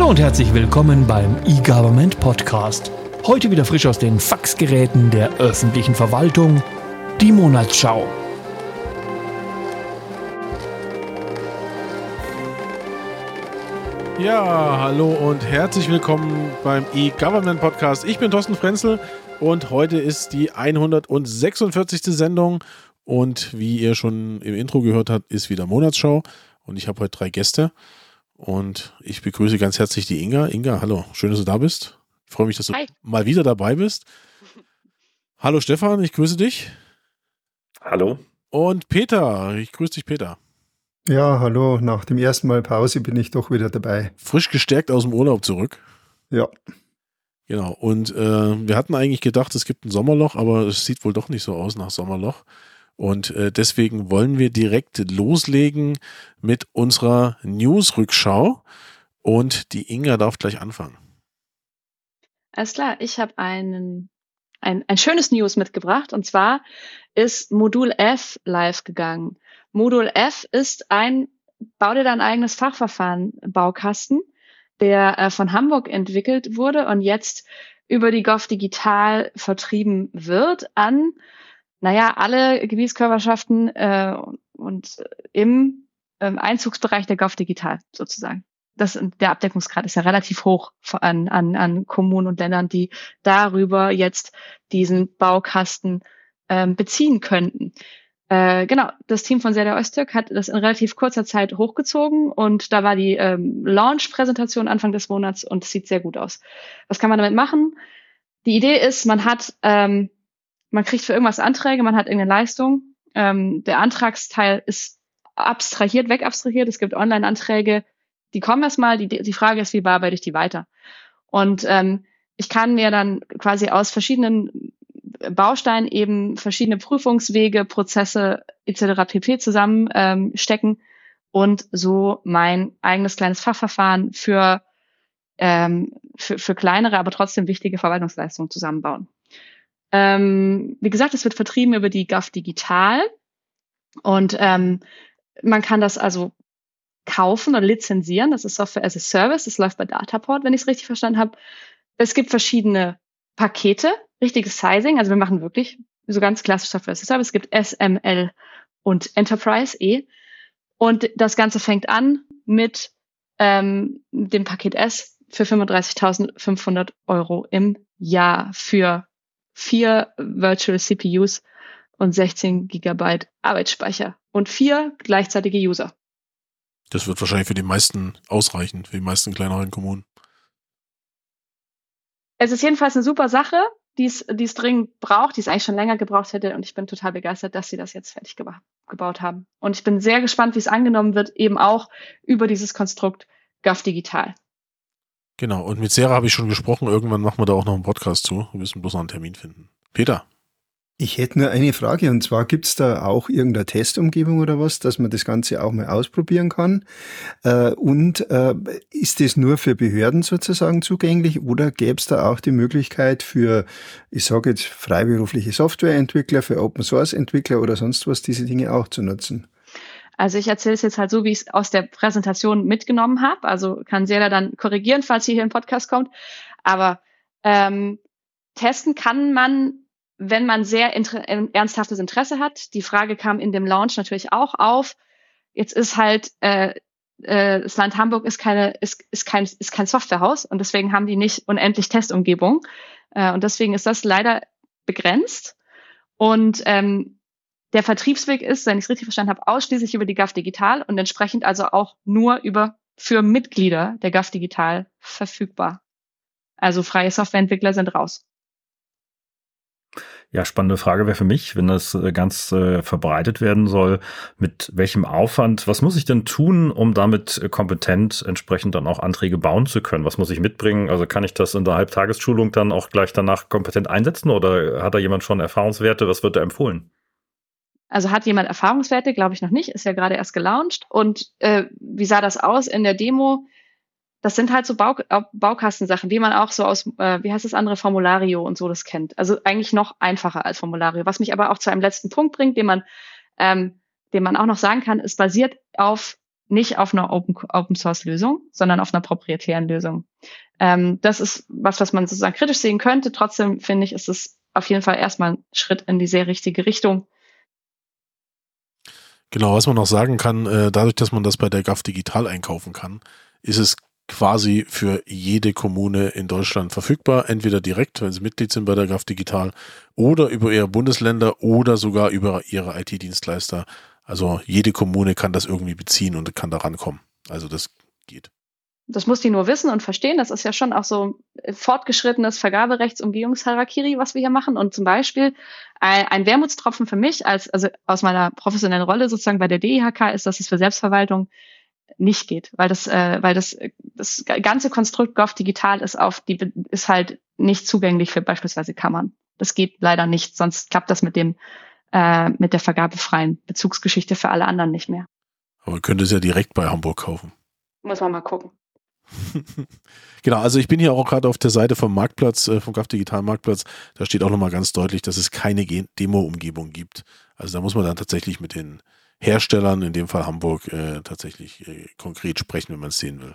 Hallo und herzlich willkommen beim eGovernment Podcast. Heute wieder frisch aus den Faxgeräten der öffentlichen Verwaltung, die Monatsschau. Ja, hallo und herzlich willkommen beim eGovernment Podcast. Ich bin Thorsten Frenzel und heute ist die 146. Sendung und wie ihr schon im Intro gehört habt, ist wieder Monatsschau und ich habe heute 3 Gäste und ich begrüße ganz herzlich die Inga. Inga, hallo, schön, dass du da bist. Ich freue mich, dass du mal wieder dabei bist. Hallo Stefan, ich grüße dich. Hallo. Und Peter, ich grüße dich, Peter. Ja, hallo, nach dem ersten Mal Pause bin ich doch wieder dabei. Frisch gestärkt aus dem Urlaub zurück. Ja. Genau, und wir hatten eigentlich gedacht, es gibt ein Sommerloch, aber es sieht wohl doch nicht so aus nach Sommerloch. Und deswegen wollen wir direkt loslegen mit unserer News-Rückschau. Und die Inga darf gleich anfangen. Alles klar, ich habe ein schönes News mitgebracht. Und zwar ist Modul F live gegangen. Modul F ist bau dir dein eigenes Fachverfahren-Baukasten, der von Hamburg entwickelt wurde und jetzt über die GovDigital vertrieben wird an, alle Gebietskörperschaften und im Einzugsbereich der GovDigital sozusagen. Der Abdeckungsgrad ist ja relativ hoch an Kommunen und Ländern, die darüber jetzt diesen Baukasten beziehen könnten. Genau, das Team von Serdar Öztürk hat das in relativ kurzer Zeit hochgezogen und da war die Launch-Präsentation Anfang des Monats und es sieht sehr gut aus. Was kann man damit machen? Die Idee ist, man kriegt für irgendwas Anträge, man hat irgendeine Leistung. Der Antragsteil ist wegabstrahiert. Es gibt Online-Anträge, die kommen erstmal. Die Frage ist, wie bearbeite ich die weiter? Und ich kann mir dann quasi aus verschiedenen Bausteinen eben verschiedene Prüfungswege, Prozesse etc. pp. Zusammenstecken und so mein eigenes kleines Fachverfahren für kleinere, aber trotzdem wichtige Verwaltungsleistungen zusammenbauen. Wie gesagt, es wird vertrieben über die GovDigital und man kann das also kaufen oder lizenzieren. Das ist Software as a Service. Das läuft bei Dataport, wenn ich es richtig verstanden habe. Es gibt verschiedene Pakete, richtiges Sizing. Also wir machen wirklich so ganz klassisch Software as a Service. Es gibt SML und Enterprise Und das Ganze fängt an mit dem Paket S für 35.500 € im Jahr für 4 Virtual CPUs und 16 GB Arbeitsspeicher und 4 gleichzeitige User. Das wird wahrscheinlich für die meisten ausreichen, für die meisten kleineren Kommunen. Es ist jedenfalls eine super Sache, die es dringend braucht, die es eigentlich schon länger gebraucht hätte. Und ich bin total begeistert, dass sie das jetzt fertig gebaut haben. Und ich bin sehr gespannt, wie es angenommen wird, eben auch über dieses Konstrukt GovDigital. Genau, und mit Sarah habe ich schon gesprochen. Irgendwann machen wir da auch noch einen Podcast zu. Wir müssen bloß noch einen Termin finden. Peter? Ich hätte nur eine Frage, und zwar gibt es da auch irgendeine Testumgebung oder was, dass man das Ganze auch mal ausprobieren kann? Ist das nur für Behörden sozusagen zugänglich oder gäbe es da auch die Möglichkeit für, ich sage jetzt, freiberufliche Softwareentwickler, für Open-Source-Entwickler oder sonst was, diese Dinge auch zu nutzen? Also ich erzähle es jetzt halt so, wie ich es aus der Präsentation mitgenommen habe. Also kann Serdar dann korrigieren, falls hier ein Podcast kommt. Aber testen kann man, wenn man sehr ernsthaftes Interesse hat. Die Frage kam in dem Launch natürlich auch auf. Jetzt ist halt das Land Hamburg ist kein Softwarehaus und deswegen haben die nicht unendlich Testumgebung und deswegen ist das leider begrenzt. Und der Vertriebsweg ist, wenn ich es richtig verstanden habe, ausschließlich über die GovDigital und entsprechend also auch nur für Mitglieder der GovDigital verfügbar. Also freie Softwareentwickler sind raus. Ja, spannende Frage wäre für mich, wenn das ganz verbreitet werden soll, mit welchem Aufwand, was muss ich denn tun, um damit kompetent entsprechend dann auch Anträge bauen zu können? Was muss ich mitbringen? Also kann ich das in der Halbtagesschulung dann auch gleich danach kompetent einsetzen oder hat da jemand schon Erfahrungswerte? Was wird da empfohlen? Also hat jemand Erfahrungswerte? Glaube ich noch nicht. Ist ja gerade erst gelauncht. Und wie sah das aus in der Demo? Das sind halt so Baukastensachen, die man auch so aus, wie heißt das andere, Formulario und so das kennt. Also eigentlich noch einfacher als Formulario. Was mich aber auch zu einem letzten Punkt bringt, den man auch noch sagen kann, es basiert auf nicht auf einer Open-Source-Lösung, sondern auf einer proprietären Lösung. Das ist was man sozusagen kritisch sehen könnte. Trotzdem finde ich, ist es auf jeden Fall erstmal ein Schritt in die sehr richtige Richtung. Genau, was man noch sagen kann, dadurch, dass man das bei der GAF Digital einkaufen kann, ist es quasi für jede Kommune in Deutschland verfügbar, entweder direkt, wenn sie Mitglied sind bei der GAF Digital, oder über ihre Bundesländer oder sogar über ihre IT-Dienstleister. Also jede Kommune kann das irgendwie beziehen und kann da rankommen. Also das geht. Das muss die nur wissen und verstehen. Das ist ja schon auch so fortgeschrittenes Vergaberechtsumgehungsharakiri, was wir hier machen. Und zum Beispiel ein Wermutstropfen für mich, also aus meiner professionellen Rolle sozusagen bei der DIHK, ist, dass es für Selbstverwaltung nicht geht, weil das ganze Konstrukt GOV Digital ist halt nicht zugänglich für beispielsweise Kammern. Das geht leider nicht, sonst klappt das mit der vergabefreien Bezugsgeschichte für alle anderen nicht mehr. Aber man könnte es ja direkt bei Hamburg kaufen. Muss man mal gucken. Genau, also ich bin hier auch gerade auf der Seite vom Marktplatz, vom GAF Digital Marktplatz, da steht auch nochmal ganz deutlich, dass es keine Demo-Umgebung gibt. Also da muss man dann tatsächlich mit den Herstellern, in dem Fall Hamburg, tatsächlich konkret sprechen, wenn man es sehen will.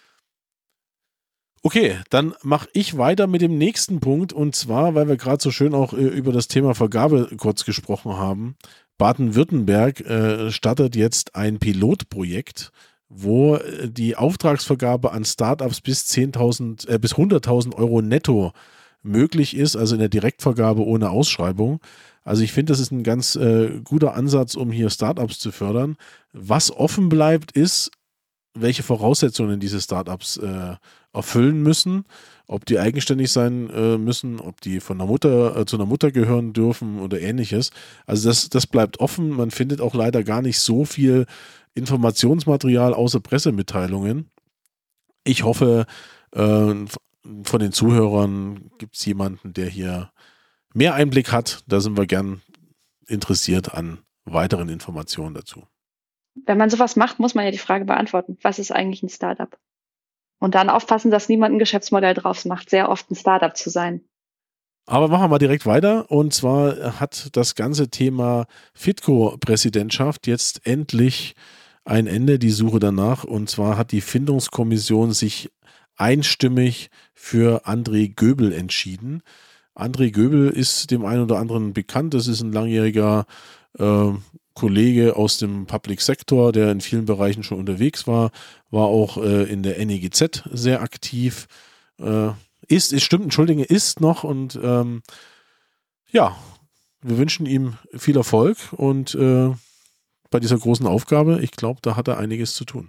Okay, dann mache ich weiter mit dem nächsten Punkt, und zwar, weil wir gerade so schön auch über das Thema Vergabe kurz gesprochen haben. Baden-Württemberg startet jetzt ein Pilotprojekt, wo die Auftragsvergabe an Startups bis 100.000 Euro netto möglich ist, also in der Direktvergabe ohne Ausschreibung. Also ich finde, das ist ein ganz guter Ansatz, um hier Startups zu fördern. Was offen bleibt, ist, welche Voraussetzungen diese Startups erfüllen müssen, ob die eigenständig sein müssen, ob die von der Mutter zu einer Mutter gehören dürfen oder ähnliches. Also das bleibt offen. Man findet auch leider gar nicht so viel Informationsmaterial außer Pressemitteilungen. Ich hoffe, von den Zuhörern gibt es jemanden, der hier mehr Einblick hat. Da sind wir gern interessiert an weiteren Informationen dazu. Wenn man sowas macht, muss man ja die Frage beantworten, was ist eigentlich ein Startup? Und dann aufpassen, dass niemand ein Geschäftsmodell draus macht, sehr oft ein Startup zu sein. Aber machen wir mal direkt weiter. Und zwar hat das ganze Thema FITCO-Präsidentschaft jetzt endlich ein Ende, die Suche danach. Und zwar hat die Findungskommission sich einstimmig für André Göbel entschieden. André Göbel ist dem einen oder anderen bekannt. Das ist ein langjähriger Kollege aus dem Public Sector, der in vielen Bereichen schon unterwegs war auch in der NEGZ sehr aktiv, ist noch, und ja, wir wünschen ihm viel Erfolg und bei dieser großen Aufgabe, ich glaube, da hat er einiges zu tun.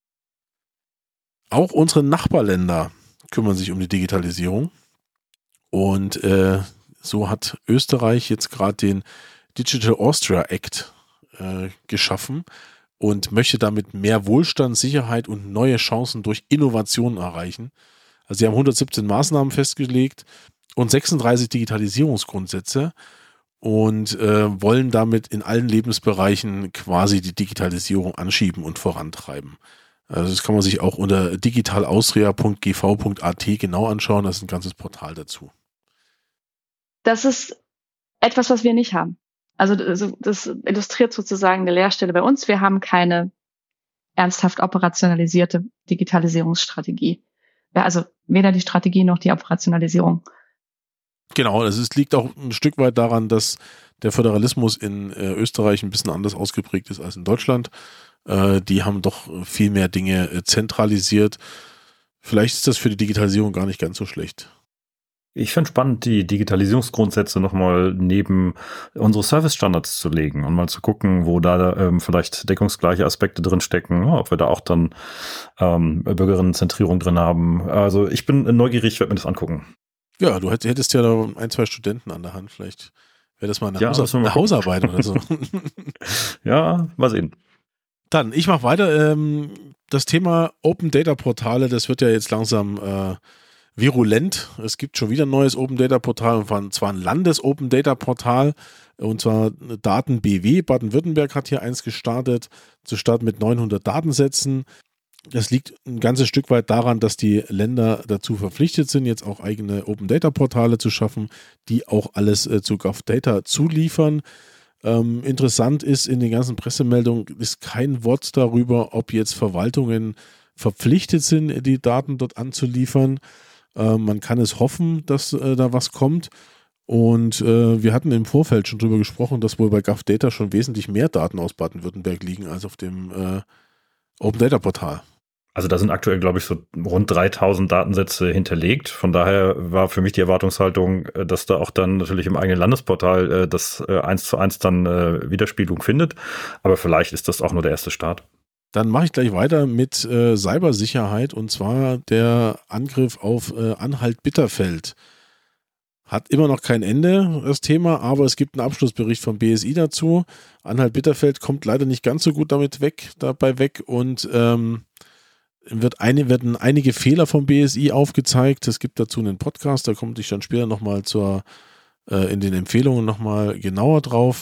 Auch unsere Nachbarländer kümmern sich um die Digitalisierung, und so hat Österreich jetzt gerade den Digital Austria Act geschaffen und möchte damit mehr Wohlstand, Sicherheit und neue Chancen durch Innovationen erreichen. Also sie haben 117 Maßnahmen festgelegt und 36 Digitalisierungsgrundsätze und wollen damit in allen Lebensbereichen quasi die Digitalisierung anschieben und vorantreiben. Also das kann man sich auch unter digitalaustria.gv.at genau anschauen. Das ist ein ganzes Portal dazu. Das ist etwas, was wir nicht haben. Also das illustriert sozusagen eine Leerstelle bei uns. Wir haben keine ernsthaft operationalisierte Digitalisierungsstrategie. Ja, also weder die Strategie noch die Operationalisierung. Genau, liegt auch ein Stück weit daran, dass der Föderalismus in Österreich ein bisschen anders ausgeprägt ist als in Deutschland. Die haben doch viel mehr Dinge zentralisiert. Vielleicht ist das für die Digitalisierung gar nicht ganz so schlecht. Ich finde spannend, die Digitalisierungsgrundsätze nochmal neben unsere Service-Standards zu legen und mal zu gucken, wo da vielleicht deckungsgleiche Aspekte drin stecken, ob wir da auch dann Bürgerinnenzentrierung drin haben. Also ich bin neugierig, werde mir das angucken. Ja, du hättest ja da 1, 2 Studenten an der Hand. Vielleicht wäre das mal eine Hausarbeit oder so. Ja, mal sehen. Dann, ich mache weiter. Das Thema Open Data Portale, das wird ja jetzt langsam virulent. Es gibt schon wieder ein neues Open Data Portal, und zwar ein Landes-Open Data Portal, und zwar Daten BW. Baden-Württemberg hat hier eins gestartet, zu starten mit 900 Datensätzen. Das liegt ein ganzes Stück weit daran, dass die Länder dazu verpflichtet sind, jetzt auch eigene Open Data Portale zu schaffen, die auch alles zu GovData zuliefern. Interessant ist, in den ganzen Pressemeldungen ist kein Wort darüber, ob jetzt Verwaltungen verpflichtet sind, die Daten dort anzuliefern. Man kann es hoffen, dass da was kommt. Und wir hatten im Vorfeld schon drüber gesprochen, dass wohl bei GovData schon wesentlich mehr Daten aus Baden-Württemberg liegen als auf dem Open Data Portal. Also da sind aktuell, glaube ich, so rund 3000 Datensätze hinterlegt. Von daher war für mich die Erwartungshaltung, dass da auch dann natürlich im eigenen Landesportal das 1:1 dann Widerspiegelung findet. Aber vielleicht ist das auch nur der erste Start. Dann mache ich gleich weiter mit Cybersicherheit, und zwar der Angriff auf Anhalt-Bitterfeld. Hat immer noch kein Ende, das Thema, aber es gibt einen Abschlussbericht vom BSI dazu. Anhalt-Bitterfeld kommt leider nicht ganz so gut dabei weg und werden einige Fehler vom BSI aufgezeigt. Es gibt dazu einen Podcast, da komme ich dann später nochmal in den Empfehlungen nochmal genauer drauf.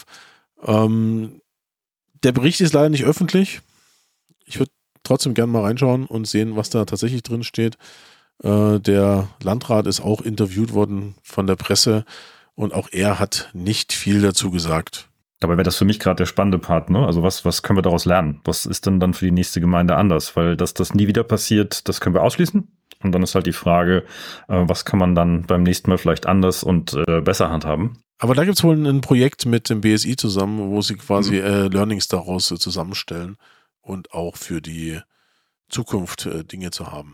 Der Bericht ist leider nicht öffentlich. Ich würde trotzdem gerne mal reinschauen und sehen, was da tatsächlich drin steht. Der Landrat ist auch interviewt worden von der Presse und auch er hat nicht viel dazu gesagt. Dabei wäre das für mich gerade der spannende Part, ne? Also was können wir daraus lernen? Was ist denn dann für die nächste Gemeinde anders? Weil dass das nie wieder passiert, das können wir ausschließen. Und dann ist halt die Frage, was kann man dann beim nächsten Mal vielleicht anders und besser handhaben? Aber da gibt es wohl ein Projekt mit dem BSI zusammen, wo sie quasi Learnings daraus zusammenstellen und auch für die Zukunft Dinge zu haben.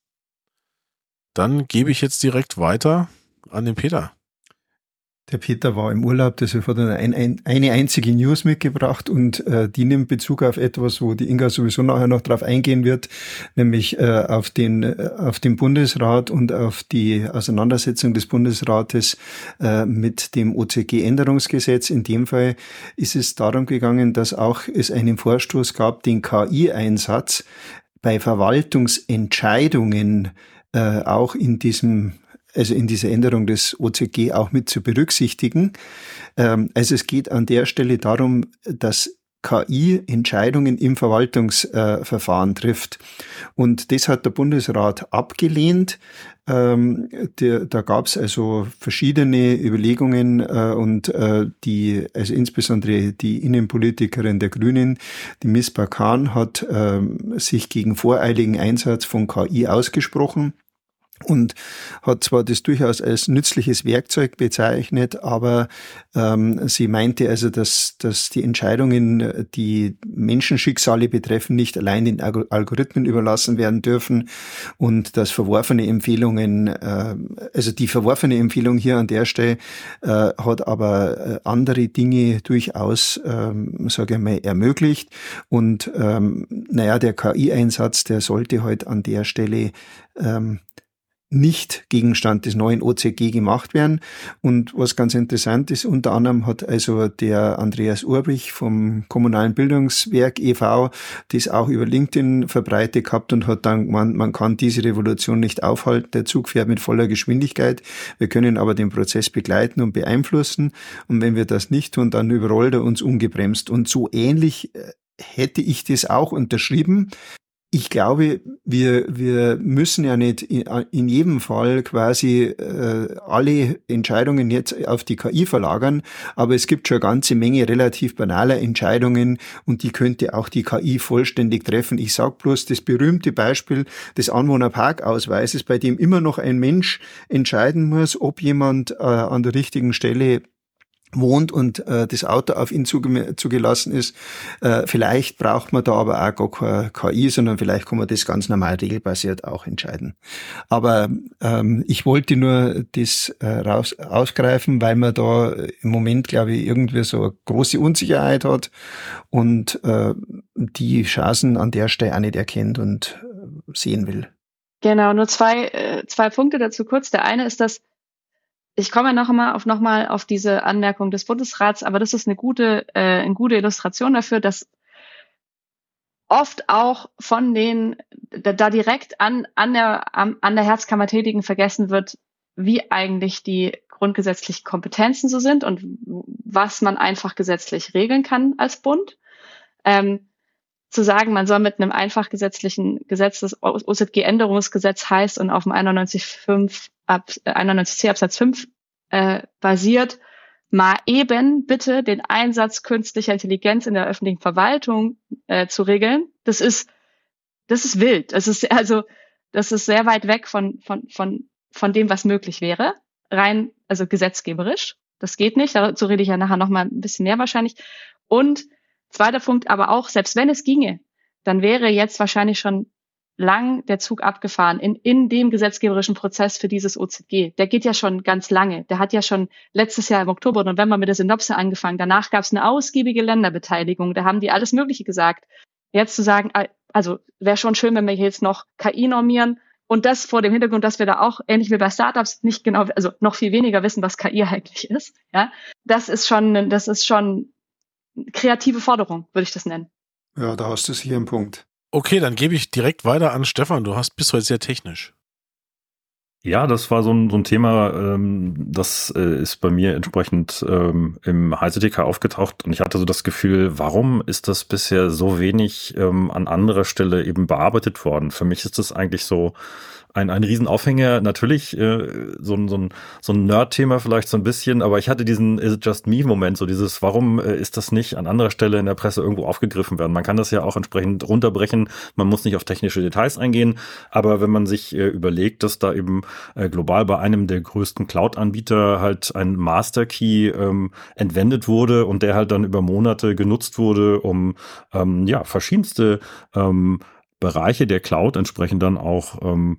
Dann gebe ich jetzt direkt weiter an den Peter. Der Peter war im Urlaub, deshalb hat er eine einzige News mitgebracht und die nimmt Bezug auf etwas, wo die Inga sowieso nachher noch drauf eingehen wird, nämlich auf den Bundesrat und auf die Auseinandersetzung des Bundesrates mit dem OZG-Änderungsgesetz. In dem Fall ist es darum gegangen, dass auch es einen Vorstoß gab, den KI-Einsatz bei Verwaltungsentscheidungen auch in dieser Änderung des OZG auch mit zu berücksichtigen. Also es geht an der Stelle darum, dass KI Entscheidungen im Verwaltungsverfahren trifft. Und das hat der Bundesrat abgelehnt. Da gab es also verschiedene Überlegungen und also insbesondere die Innenpolitikerin der Grünen, die Misbah Khan, hat sich gegen voreiligen Einsatz von KI ausgesprochen und hat zwar das durchaus als nützliches Werkzeug bezeichnet, aber sie meinte also, dass die Entscheidungen, die Menschenschicksale betreffen, nicht allein den Algorithmen überlassen werden dürfen und dass verworfene Empfehlungen, also die verworfene Empfehlung hier an der Stelle hat aber andere Dinge durchaus, sage ich mal, ermöglicht und der KI-Einsatz, der sollte halt an der Stelle nicht Gegenstand des neuen OZG gemacht werden. Und was ganz interessant ist, unter anderem hat also der Andreas Urbich vom Kommunalen Bildungswerk e.V. das auch über LinkedIn verbreitet gehabt und hat dann gemeint, man kann diese Revolution nicht aufhalten, der Zug fährt mit voller Geschwindigkeit, wir können aber den Prozess begleiten und beeinflussen und wenn wir das nicht tun, dann überrollt er uns ungebremst. Und so ähnlich hätte ich das auch unterschrieben. Ich glaube, wir müssen ja nicht in jedem Fall quasi alle Entscheidungen jetzt auf die KI verlagern, aber es gibt schon eine ganze Menge relativ banaler Entscheidungen und die könnte auch die KI vollständig treffen. Ich sage bloß das berühmte Beispiel des Anwohnerparkausweises, bei dem immer noch ein Mensch entscheiden muss, ob jemand an der richtigen Stelle wohnt und das Auto auf ihn zugelassen ist. Vielleicht braucht man da aber auch gar keine KI, sondern vielleicht kann man das ganz normal regelbasiert auch entscheiden. Aber ich wollte nur das ausgreifen, weil man da im Moment, glaube ich, irgendwie so eine große Unsicherheit hat und die Chancen an der Stelle auch nicht erkennt und sehen will. Genau, nur zwei Punkte dazu kurz. Der eine ist, dass ich komme nochmal auf diese Anmerkung des Bundesrats, aber das ist eine gute Illustration dafür, dass oft auch von den da direkt an der Herzkammer Tätigen vergessen wird, wie eigentlich die grundgesetzlichen Kompetenzen so sind und was man einfach gesetzlich regeln kann als Bund. Zu sagen, man soll mit einem einfach gesetzlichen Gesetz, das OZG-Änderungsgesetz heißt und auf dem 91c Absatz 5 basiert, mal eben bitte den Einsatz künstlicher Intelligenz in der öffentlichen Verwaltung zu regeln, das ist wild. Das ist sehr weit weg von dem, was möglich wäre. Rein, also gesetzgeberisch. Das geht nicht. Dazu rede ich ja nachher noch mal ein bisschen mehr wahrscheinlich. Und zweiter Punkt, aber auch, selbst wenn es ginge, dann wäre jetzt wahrscheinlich schon lang der Zug abgefahren in dem gesetzgeberischen Prozess für dieses OZG. Der geht ja schon ganz lange. Der hat ja schon letztes Jahr im Oktober, November mit der Synopse angefangen. Danach gab es eine ausgiebige Länderbeteiligung. Da haben die alles Mögliche gesagt. Jetzt zu sagen, also wäre schon schön, wenn wir hier jetzt noch KI normieren und das vor dem Hintergrund, dass wir da auch, ähnlich wie bei Startups, nicht genau, also noch viel weniger wissen, was KI eigentlich ist. Ja, das ist schon kreative Forderung, würde ich das nennen. Ja, da hast du sicher einen Punkt. Okay, dann gebe ich direkt weiter an Stefan. Bist heute sehr technisch. Ja, das war so ein Thema, das ist bei mir entsprechend im HCTK aufgetaucht und ich hatte so das Gefühl, warum ist das bisher so wenig an anderer Stelle eben bearbeitet worden? Für mich ist das eigentlich so ein Riesenaufhänger, natürlich so ein Nerd-Thema vielleicht so ein bisschen, aber ich hatte diesen Is it just me-Moment, so dieses, warum ist das nicht an anderer Stelle in der Presse irgendwo aufgegriffen werden? Man kann das ja auch entsprechend runterbrechen, man muss nicht auf technische Details eingehen, aber wenn man sich überlegt, dass da eben global bei einem der größten Cloud-Anbieter halt ein Master-Key entwendet wurde und der halt dann über Monate genutzt wurde, um verschiedenste Bereiche der Cloud entsprechend dann auch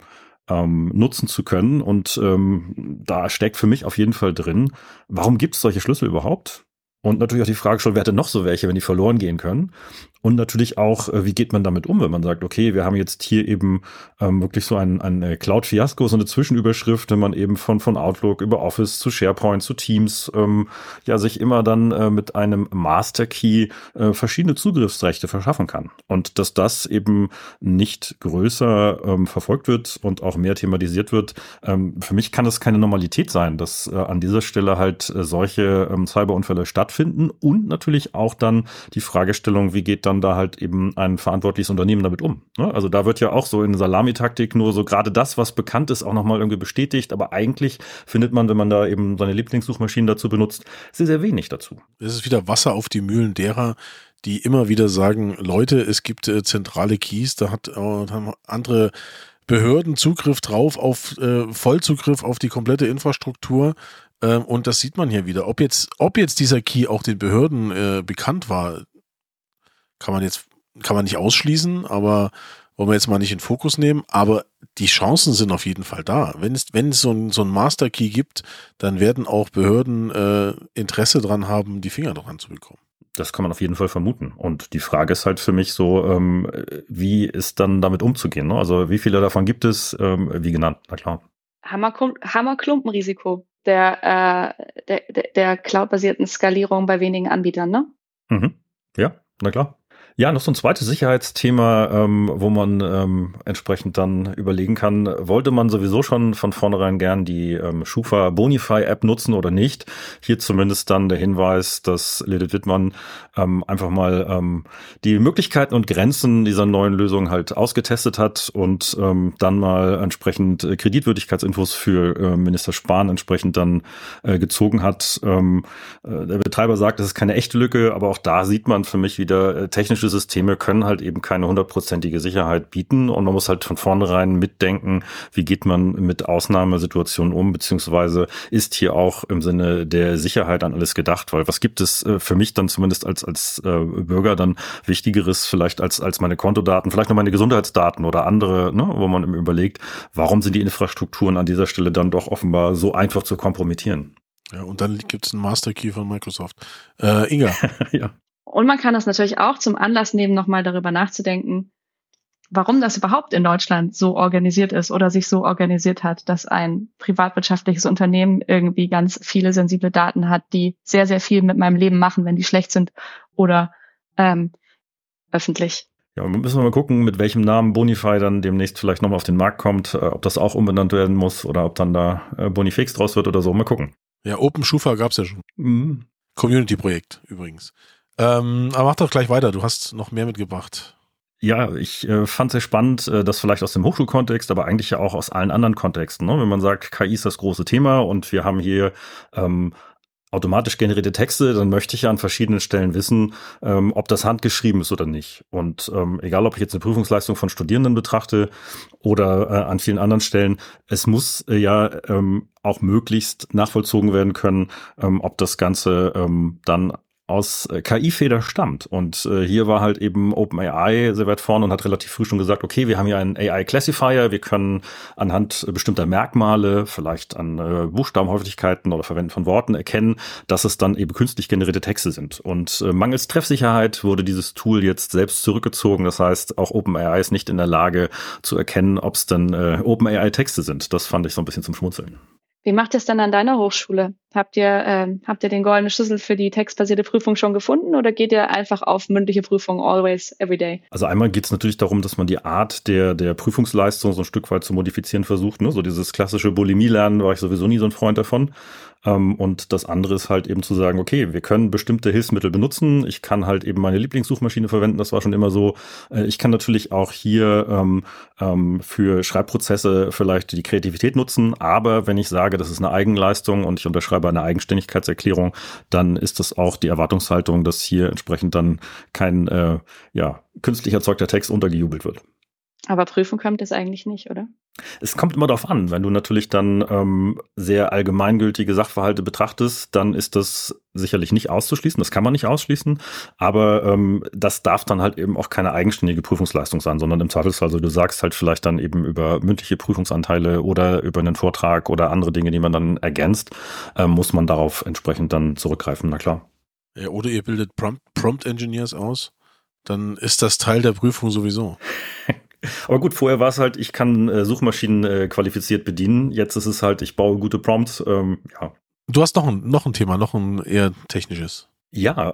nutzen zu können. Und da steckt für mich auf jeden Fall drin, warum gibt es solche Schlüssel überhaupt? Und natürlich auch die Frage schon, wer hat denn noch so welche, wenn die verloren gehen können? Und natürlich auch, wie geht man damit um, wenn man sagt, okay, wir haben jetzt hier eben wirklich so ein Cloud-Fiasko, so eine Zwischenüberschrift, wenn man eben von Outlook über Office zu SharePoint zu Teams sich immer dann mit einem Master-Key verschiedene Zugriffsrechte verschaffen kann. Und dass das eben nicht größer verfolgt wird und auch mehr thematisiert wird, für mich kann das keine Normalität sein, dass an dieser Stelle halt solche Cyberunfälle stattfinden und natürlich auch dann die Fragestellung, wie geht dann da halt eben ein verantwortliches Unternehmen damit um. Ne? Also da wird ja auch so in Salamitaktik nur so gerade das, was bekannt ist, auch nochmal irgendwie bestätigt, aber eigentlich findet man, wenn man da eben seine Lieblingssuchmaschinen dazu benutzt, sehr, sehr wenig dazu. Es ist wieder Wasser auf die Mühlen derer, die immer wieder sagen, Leute, es gibt zentrale Keys, da haben andere Behörden Zugriff drauf, auf Vollzugriff auf die komplette Infrastruktur. Und das sieht man hier wieder. Ob jetzt dieser Key auch den Behörden bekannt war, kann man nicht ausschließen, aber wollen wir jetzt mal nicht in den Fokus nehmen. Aber die Chancen sind auf jeden Fall da. Wenn es so ein Master Key gibt, dann werden auch Behörden Interesse dran haben, die Finger dran zu bekommen. Das kann man auf jeden Fall vermuten. Und die Frage ist halt für mich so, wie ist dann damit umzugehen? Ne? Also wie viele davon gibt es? Wie genannt, na klar. Hammerklumpenrisiko der cloud-basierten Skalierung bei wenigen Anbietern, ne? Mhm. Ja, na klar. Ja, noch so ein zweites Sicherheitsthema, wo man entsprechend dann überlegen kann, wollte man sowieso schon von vornherein gern die Schufa Bonify App nutzen oder nicht? Hier zumindest dann der Hinweis, dass Lilith Wittmann einfach mal die Möglichkeiten und Grenzen dieser neuen Lösung halt ausgetestet hat und dann mal entsprechend Kreditwürdigkeitsinfos für Minister Spahn entsprechend dann gezogen hat. Der Betreiber sagt, das ist keine echte Lücke, aber auch da sieht man für mich wieder, technische Systeme können halt eben keine 100%ige Sicherheit bieten und man muss halt von vornherein mitdenken, wie geht man mit Ausnahmesituationen um, beziehungsweise ist hier auch im Sinne der Sicherheit an alles gedacht, weil was gibt es für mich dann zumindest als Bürger dann Wichtigeres vielleicht als meine Kontodaten, vielleicht noch meine Gesundheitsdaten oder andere, ne, wo man überlegt, warum sind die Infrastrukturen an dieser Stelle dann doch offenbar so einfach zu kompromittieren. Ja, und dann gibt es einen Master Key von Microsoft. Inga. Ja. Und man kann das natürlich auch zum Anlass nehmen, nochmal darüber nachzudenken, warum das überhaupt in Deutschland so organisiert ist oder sich so organisiert hat, dass ein privatwirtschaftliches Unternehmen irgendwie ganz viele sensible Daten hat, die sehr, sehr viel mit meinem Leben machen, wenn die schlecht sind oder öffentlich. Ja, müssen wir mal gucken, mit welchem Namen Bonify dann demnächst vielleicht nochmal auf den Markt kommt, ob das auch umbenannt werden muss oder ob dann da Bonifix draus wird oder so. Mal gucken. Ja, Open Schufa gab es ja schon. Community-Projekt übrigens. Aber mach doch gleich weiter, du hast noch mehr mitgebracht. Ja, ich fand sehr spannend, das vielleicht aus dem Hochschulkontext, aber eigentlich ja auch aus allen anderen Kontexten. Ne? Wenn man sagt, KI ist das große Thema und wir haben hier automatisch generierte Texte, dann möchte ich ja an verschiedenen Stellen wissen, ob das handgeschrieben ist oder nicht. Und egal, ob ich jetzt eine Prüfungsleistung von Studierenden betrachte oder an vielen anderen Stellen, es muss auch möglichst nachvollzogen werden können, ob das Ganze dann aus KI-Feder stammt. Und hier war halt eben OpenAI sehr weit vorne und hat relativ früh schon gesagt, okay, wir haben hier einen AI-Classifier, wir können anhand bestimmter Merkmale, vielleicht an Buchstabenhäufigkeiten oder Verwenden von Worten erkennen, dass es dann eben künstlich generierte Texte sind. Und mangels Treffsicherheit wurde dieses Tool jetzt selbst zurückgezogen. Das heißt, auch OpenAI ist nicht in der Lage zu erkennen, ob es dann OpenAI-Texte sind. Das fand ich so ein bisschen zum Schmunzeln. Wie macht ihr es denn an deiner Hochschule? Habt ihr den goldenen Schlüssel für die textbasierte Prüfung schon gefunden oder geht ihr einfach auf mündliche Prüfung always, every day? Also einmal geht es natürlich darum, dass man die Art der Prüfungsleistung so ein Stück weit zu modifizieren versucht. Ne? So dieses klassische Bulimie-Lernen war ich sowieso nie so ein Freund davon. Und das andere ist halt eben zu sagen, okay, wir können bestimmte Hilfsmittel benutzen. Ich kann halt eben meine Lieblingssuchmaschine verwenden. Das war schon immer so. Ich kann natürlich auch hier für Schreibprozesse vielleicht die Kreativität nutzen. Aber wenn ich sage, das ist eine Eigenleistung und ich unterschreibe eine Eigenständigkeitserklärung, dann ist das auch die Erwartungshaltung, dass hier entsprechend dann kein künstlich erzeugter Text untergejubelt wird. Aber prüfen kommt es eigentlich nicht, oder? Es kommt immer darauf an. Wenn du natürlich dann sehr allgemeingültige Sachverhalte betrachtest, dann ist das sicherlich nicht auszuschließen. Das kann man nicht ausschließen. Aber das darf dann halt eben auch keine eigenständige Prüfungsleistung sein, sondern im Zweifelsfall, also du sagst halt vielleicht dann eben über mündliche Prüfungsanteile oder über einen Vortrag oder andere Dinge, die man dann ergänzt, muss man darauf entsprechend dann zurückgreifen. Na klar. Ja, oder ihr bildet Prompt Engineers aus, dann ist das Teil der Prüfung sowieso. Aber gut, vorher war es halt, ich kann Suchmaschinen qualifiziert bedienen. Jetzt ist es halt, ich baue gute Prompts. Du hast noch ein Thema, noch ein eher technisches. Ja,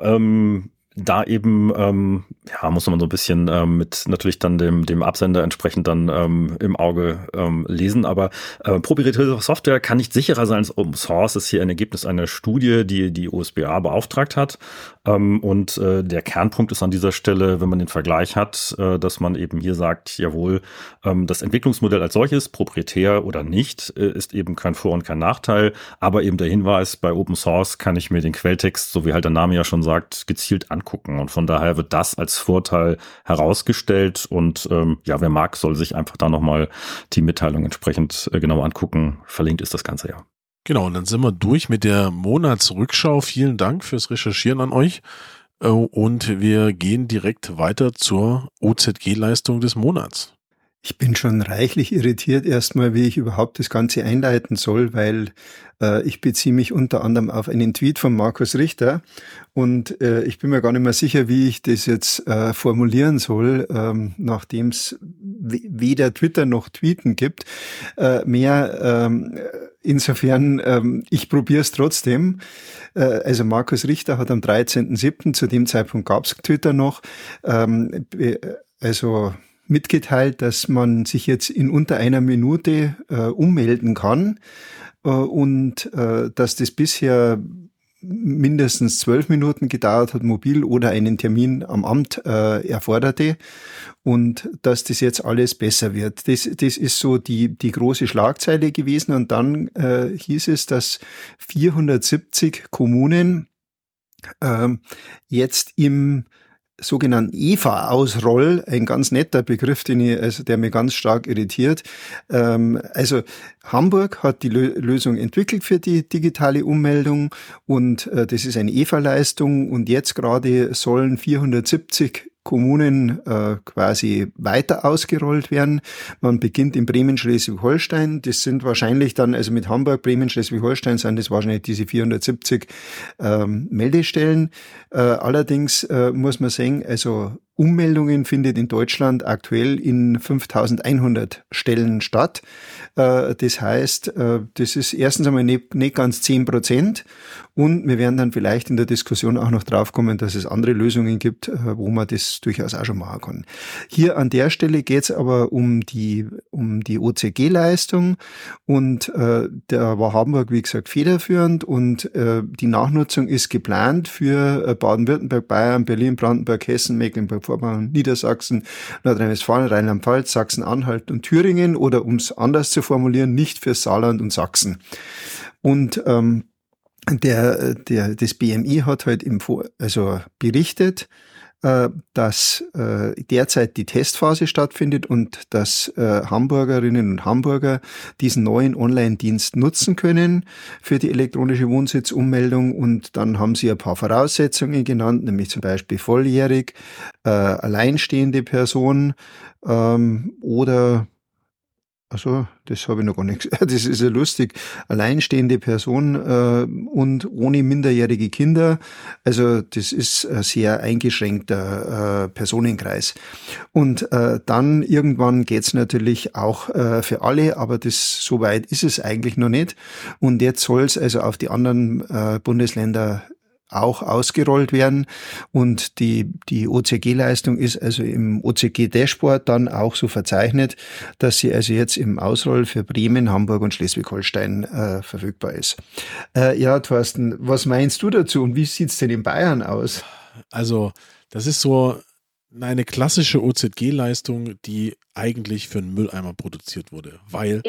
da eben muss man so ein bisschen mit natürlich dann dem Absender entsprechend dann im Auge lesen. Aber proprietäre Software kann nicht sicherer sein als Open Source. Das ist hier ein Ergebnis einer Studie, die OSBA beauftragt hat. Und der Kernpunkt ist an dieser Stelle, wenn man den Vergleich hat, dass man eben hier sagt, jawohl, das Entwicklungsmodell als solches, proprietär oder nicht, ist eben kein Vor- und kein Nachteil. Aber eben der Hinweis, bei Open Source kann ich mir den Quelltext, so wie halt der Name ja schon sagt, gezielt angucken. Und von daher wird das als Vorteil herausgestellt. Und wer mag, soll sich einfach da nochmal die Mitteilung entsprechend genau angucken. Verlinkt ist das Ganze ja. Genau, und dann sind wir durch mit der Monatsrückschau. Vielen Dank fürs Recherchieren an euch. Und wir gehen direkt weiter zur OZG-Leistung des Monats. Ich bin schon reichlich irritiert erstmal, wie ich überhaupt das Ganze einleiten soll, weil ich beziehe mich unter anderem auf einen Tweet von Markus Richter und ich bin mir gar nicht mehr sicher, wie ich das jetzt formulieren soll, nachdem es weder Twitter noch Tweeten gibt. Insofern, ich probiere es trotzdem. Also Markus Richter hat am 13.07., zu dem Zeitpunkt gab es Twitter noch, mitgeteilt, dass man sich jetzt in unter einer Minute ummelden kann und dass das bisher mindestens 12 Minuten gedauert hat, mobil oder einen Termin am Amt erforderte und dass das jetzt alles besser wird. Das ist so die große Schlagzeile gewesen und dann hieß es, dass 470 Kommunen jetzt im sogenannten EVA-Ausroll, ein ganz netter Begriff, der mir ganz stark irritiert. Hamburg hat die Lösung entwickelt für die digitale Ummeldung und das ist eine EVA-Leistung und jetzt gerade sollen 470 Kommunen quasi weiter ausgerollt werden. Man beginnt in Bremen, Schleswig-Holstein. Das sind wahrscheinlich dann, also mit Hamburg, Bremen, Schleswig-Holstein sind das wahrscheinlich diese 470 Meldestellen. Allerdings muss man sagen, also Ummeldungen findet in Deutschland aktuell in 5100 Stellen statt. Das heißt, das ist erstens einmal nicht ganz 10% und wir werden dann vielleicht in der Diskussion auch noch draufkommen, dass es andere Lösungen gibt, wo man das durchaus auch schon machen kann. Hier an der Stelle geht es aber um die OZG-Leistung und da war Hamburg, wie gesagt, federführend und die Nachnutzung ist geplant für Baden-Württemberg, Bayern, Berlin, Brandenburg, Hessen, Mecklenburg-Vorpommern, Niedersachsen, Nordrhein-Westfalen, Rheinland-Pfalz, Sachsen-Anhalt und Thüringen oder um es anders zu formulieren, nicht für Saarland und Sachsen. Und Das BMI hat halt berichtet, dass derzeit die Testphase stattfindet und dass Hamburgerinnen und Hamburger diesen neuen Online-Dienst nutzen können für die elektronische Wohnsitzummeldung. Und dann haben sie ein paar Voraussetzungen genannt, nämlich zum Beispiel volljährig, alleinstehende Person oder also, das habe ich noch gar nicht gesagt. Das ist ja lustig. Alleinstehende Person und ohne minderjährige Kinder. Also das ist ein sehr eingeschränkter Personenkreis. Und dann irgendwann geht's natürlich auch für alle, aber so weit ist es eigentlich noch nicht. Und jetzt soll es also auf die anderen Bundesländer auch ausgerollt werden und die OCG-Leistung ist also im OCG-Dashboard dann auch so verzeichnet, dass sie also jetzt im Ausroll für Bremen, Hamburg und Schleswig-Holstein verfügbar ist. Ja, Thorsten, was meinst du dazu und wie sieht's denn in Bayern aus? Also, das ist so eine klassische OZG-Leistung, die eigentlich für einen Mülleimer produziert wurde, weil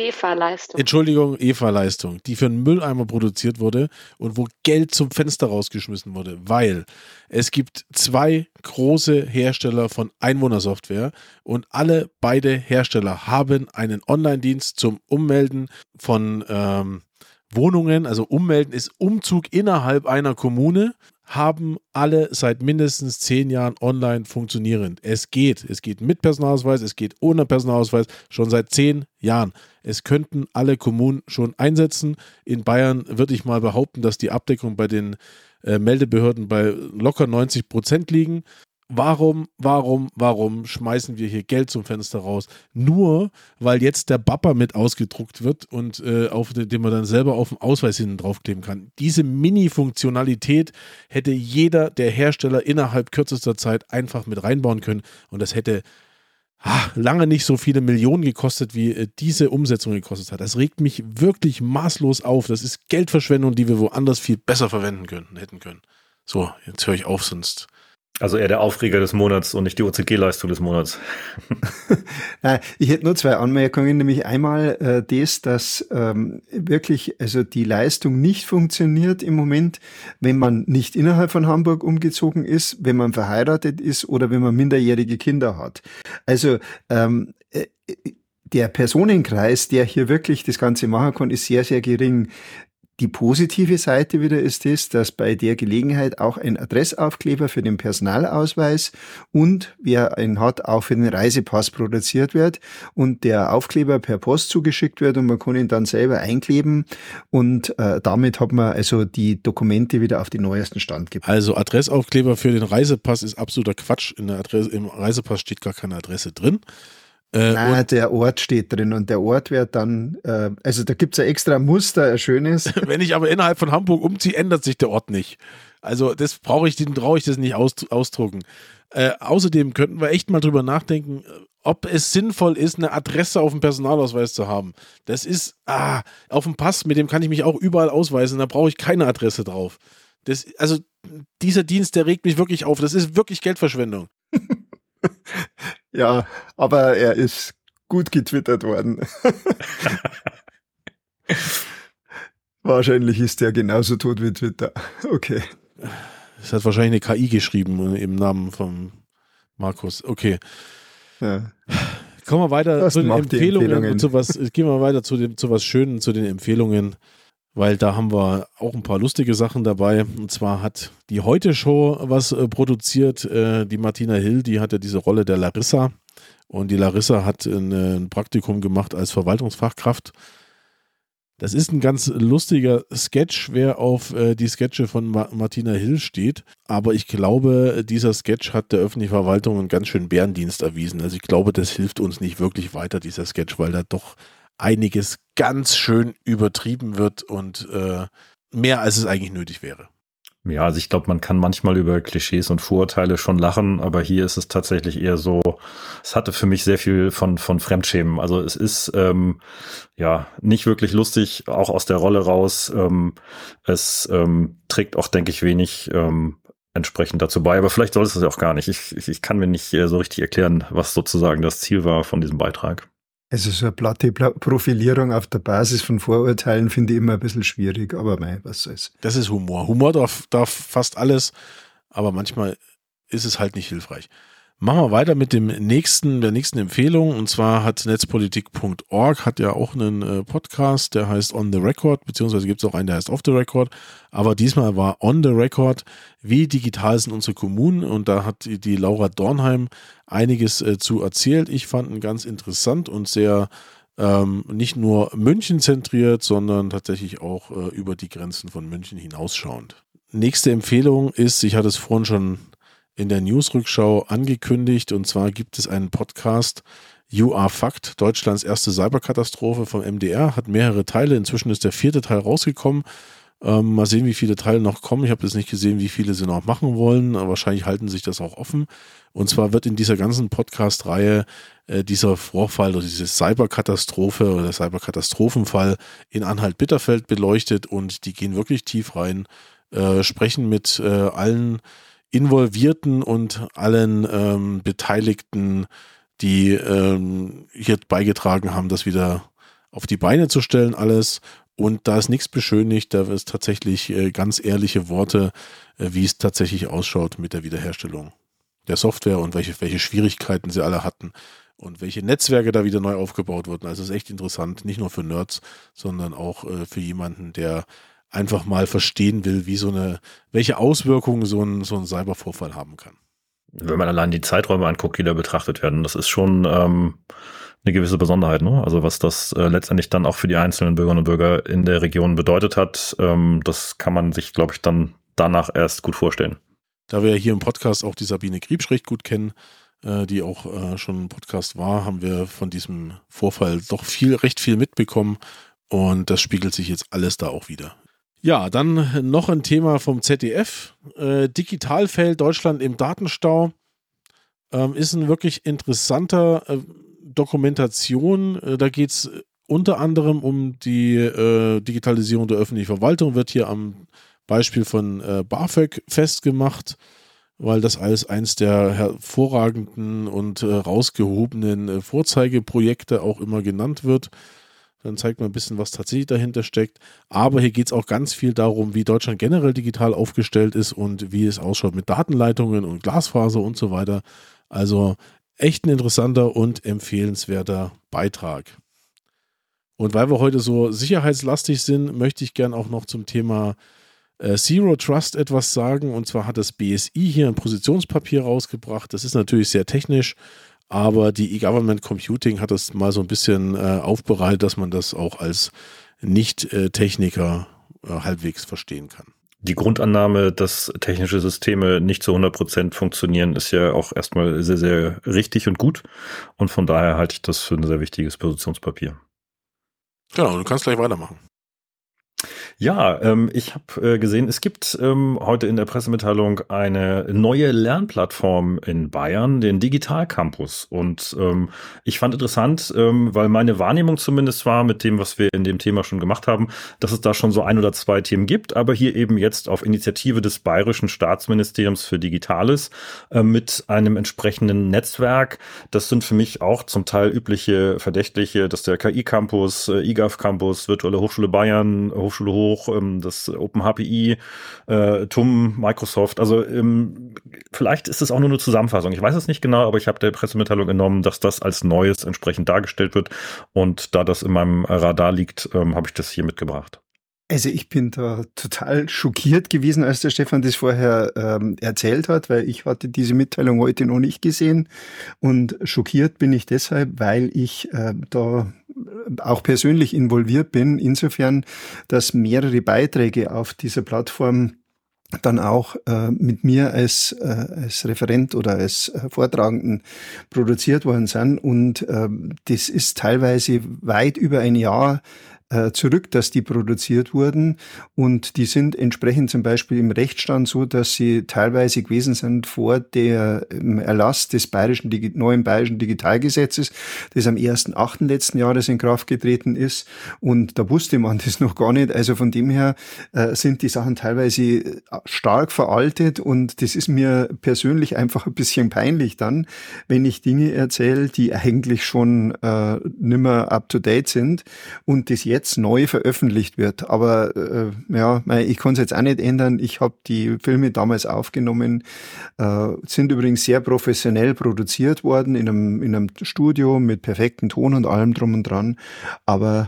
EVA-Leistung, die für einen Mülleimer produziert wurde und wo Geld zum Fenster rausgeschmissen wurde, weil es gibt 2 große Hersteller von Einwohnersoftware und beide Hersteller haben einen Online-Dienst zum Ummelden von Wohnungen, also Ummelden ist Umzug innerhalb einer Kommune, haben alle seit mindestens 10 Jahren online funktionierend. Es geht mit Personalausweis, es geht ohne Personalausweis, schon seit 10 Jahren. Es könnten alle Kommunen schon einsetzen. In Bayern würde ich mal behaupten, dass die Abdeckung bei den Meldebehörden bei locker 90% liegen. Warum schmeißen wir hier Geld zum Fenster raus? Nur, weil jetzt der Bapper mit ausgedruckt wird und den man dann selber auf dem Ausweis hinten draufkleben kann. Diese Mini-Funktionalität hätte jeder der Hersteller innerhalb kürzester Zeit einfach mit reinbauen können und das hätte lange nicht so viele Millionen gekostet, wie diese Umsetzung gekostet hat. Das regt mich wirklich maßlos auf. Das ist Geldverschwendung, die wir woanders viel besser verwenden hätten können. So, jetzt höre ich auf, sonst... Also eher der Aufreger des Monats und nicht die OCG-Leistung des Monats. Nein, ich hätte nur 2 Anmerkungen, nämlich einmal dass wirklich also die Leistung nicht funktioniert im Moment, wenn man nicht innerhalb von Hamburg umgezogen ist, wenn man verheiratet ist oder wenn man minderjährige Kinder hat. Also der Personenkreis, der hier wirklich das Ganze machen kann, ist sehr, sehr gering. Die positive Seite wieder ist dass bei der Gelegenheit auch ein Adressaufkleber für den Personalausweis und wer einen hat, auch für den Reisepass produziert wird und der Aufkleber per Post zugeschickt wird und man kann ihn dann selber einkleben und damit hat man also die Dokumente wieder auf den neuesten Stand gebracht. Also Adressaufkleber für den Reisepass ist absoluter Quatsch. Im Reisepass steht gar keine Adresse drin. Nein, der Ort steht drin und der Ort wird dann, also da gibt's ein extra Muster, ein schönes. Wenn ich aber innerhalb von Hamburg umziehe, ändert sich der Ort nicht. Also das traue ich das nicht ausdrucken. Außerdem könnten wir echt mal drüber nachdenken, ob es sinnvoll ist, eine Adresse auf dem Personalausweis zu haben. Das ist, auf dem Pass, mit dem kann ich mich auch überall ausweisen, da brauche ich keine Adresse drauf. Also dieser Dienst, der regt mich wirklich auf. Das ist wirklich Geldverschwendung. Ja, aber er ist gut getwittert worden. Wahrscheinlich ist der genauso tot wie Twitter. Okay. Das hat wahrscheinlich eine KI geschrieben im Namen von Markus. Okay. Ja. Kommen wir weiter zu den Empfehlungen. Gehen wir weiter zu was Schönen, zu den Empfehlungen, weil da haben wir auch ein paar lustige Sachen dabei. Und zwar hat die Heute-Show was produziert. Die Martina Hill, die hatte diese Rolle der Larissa. Und die Larissa hat ein Praktikum gemacht als Verwaltungsfachkraft. Das ist ein ganz lustiger Sketch, wer auf die Sketche von Martina Hill steht. Aber ich glaube, dieser Sketch hat der öffentlichen Verwaltung einen ganz schönen Bärendienst erwiesen. Also ich glaube, das hilft uns nicht wirklich weiter, dieser Sketch, weil da doch einiges ganz schön übertrieben wird und mehr als es eigentlich nötig wäre. Ja, also ich glaube, man kann manchmal über Klischees und Vorurteile schon lachen, aber hier ist es tatsächlich eher so, es hatte für mich sehr viel von Fremdschämen. Also es ist nicht wirklich lustig, auch aus der Rolle raus. Es trägt auch, denke ich, wenig entsprechend dazu bei, aber vielleicht soll es das auch gar nicht. Ich kann mir nicht so richtig erklären, was sozusagen das Ziel war von diesem Beitrag. Also so eine platte Profilierung auf der Basis von Vorurteilen finde ich immer ein bisschen schwierig, aber mei, was soll's. Das ist Humor. Humor darf fast alles, aber manchmal ist es halt nicht hilfreich. Machen wir weiter mit der nächsten Empfehlung, und zwar hat netzpolitik.org hat ja auch einen Podcast, der heißt On the Record, beziehungsweise gibt es auch einen, der heißt Off the Record, aber diesmal war On the Record, wie digital sind unsere Kommunen, und da hat die Laura Dornheim einiges zu erzählt. Ich fand ihn ganz interessant und sehr nicht nur München zentriert, sondern tatsächlich auch über die Grenzen von München hinausschauend. Nächste Empfehlung ist, ich hatte es vorhin schon in der News-Rückschau angekündigt, und zwar gibt es einen Podcast, You Are Fact, Deutschlands erste Cyberkatastrophe vom MDR, hat mehrere Teile, inzwischen ist der 4. Teil rausgekommen. Mal sehen, wie viele Teile noch kommen. Ich habe jetzt nicht gesehen, wie viele sie noch machen wollen, aber wahrscheinlich halten sich das auch offen. Und zwar wird in dieser ganzen Podcast-Reihe dieser Vorfall oder diese Cyberkatastrophe oder der Cyberkatastrophenfall in Anhalt-Bitterfeld beleuchtet, und die gehen wirklich tief rein, sprechen mit allen Involvierten und allen Beteiligten, die hier beigetragen haben, das wieder auf die Beine zu stellen, alles. Und da ist nichts beschönigt, da ist tatsächlich ganz ehrliche Worte, wie es tatsächlich ausschaut mit der Wiederherstellung der Software und welche Schwierigkeiten sie alle hatten und welche Netzwerke da wieder neu aufgebaut wurden. Also es ist echt interessant, nicht nur für Nerds, sondern auch für jemanden, der einfach mal verstehen will, welche Auswirkungen so ein Cybervorfall haben kann. Wenn man allein die Zeiträume anguckt, die da betrachtet werden, das ist schon eine gewisse Besonderheit, ne? Also was das letztendlich dann auch für die einzelnen Bürgerinnen und Bürger in der Region bedeutet hat, das kann man sich, glaube ich, dann danach erst gut vorstellen. Da wir hier im Podcast auch die Sabine Griebsch recht gut kennen, die auch schon im Podcast war, haben wir von diesem Vorfall doch recht viel mitbekommen, und das spiegelt sich jetzt alles da auch wieder. Ja, dann noch ein Thema vom ZDF. Digitalfail Deutschland im Datenstau. Ist ein wirklich interessanter Dokumentation. Da geht es unter anderem um die Digitalisierung der öffentlichen Verwaltung, wird hier am Beispiel von BAföG festgemacht, weil das als eins der hervorragenden und rausgehobenen Vorzeigeprojekte auch immer genannt wird. Dann zeigt man ein bisschen, was tatsächlich dahinter steckt. Aber hier geht es auch ganz viel darum, wie Deutschland generell digital aufgestellt ist und wie es ausschaut mit Datenleitungen und Glasfaser und so weiter. Also echt ein interessanter und empfehlenswerter Beitrag. Und weil wir heute so sicherheitslastig sind, möchte ich gern auch noch zum Thema Zero Trust etwas sagen. Und zwar hat das BSI hier ein Positionspapier rausgebracht. Das ist natürlich sehr technisch, aber die E-Government Computing hat das mal so ein bisschen aufbereitet, dass man das auch als Nicht-Techniker halbwegs verstehen kann. Die Grundannahme, dass technische Systeme nicht zu 100% funktionieren, ist ja auch erstmal sehr, sehr richtig und gut. Und von daher halte ich das für ein sehr wichtiges Positionspapier. Genau, du kannst gleich weitermachen. Ja, ich habe gesehen, es gibt heute in der Pressemitteilung eine neue Lernplattform in Bayern, den Digital Campus. Und ich fand interessant, weil meine Wahrnehmung zumindest war mit dem, was wir in dem Thema schon gemacht haben, dass es da schon so 1 oder 2 Themen gibt, aber hier eben jetzt auf Initiative des Bayerischen Staatsministeriums für Digitales mit einem entsprechenden Netzwerk. Das sind für mich auch zum Teil übliche Verdächtliche, dass der KI-Campus, IGAF-Campus, Virtuelle Hochschule Bayern, Hochschule Hoch, das OpenHPI, TUM, Microsoft. Also vielleicht ist es auch nur eine Zusammenfassung. Ich weiß es nicht genau, aber ich habe der Pressemitteilung entnommen, dass das als Neues entsprechend dargestellt wird. Und da das in meinem Radar liegt, habe ich das hier mitgebracht. Also ich bin da total schockiert gewesen, als der Stefan das vorher erzählt hat, weil ich hatte diese Mitteilung heute noch nicht gesehen. Und schockiert bin ich deshalb, weil ich da auch persönlich involviert bin, insofern, dass mehrere Beiträge auf dieser Plattform dann auch mit mir als Referent oder als Vortragenden produziert worden sind. Und das ist teilweise weit über ein Jahr zurück, dass die produziert wurden, und die sind entsprechend zum Beispiel im Rechtsstand so, dass sie teilweise gewesen sind vor der Erlass des neuen bayerischen Digitalgesetzes, das am 1.8. letzten Jahres in Kraft getreten ist, und da wusste man das noch gar nicht. Also von dem her sind die Sachen teilweise stark veraltet, und das ist mir persönlich einfach ein bisschen peinlich dann, wenn ich Dinge erzähle, die eigentlich schon nimmer up to date sind und das jetzt neu veröffentlicht wird. Aber ich kann es jetzt auch nicht ändern. Ich habe die Filme damals aufgenommen, sind übrigens sehr professionell produziert worden in einem Studio mit perfektem Ton und allem drum und dran. Aber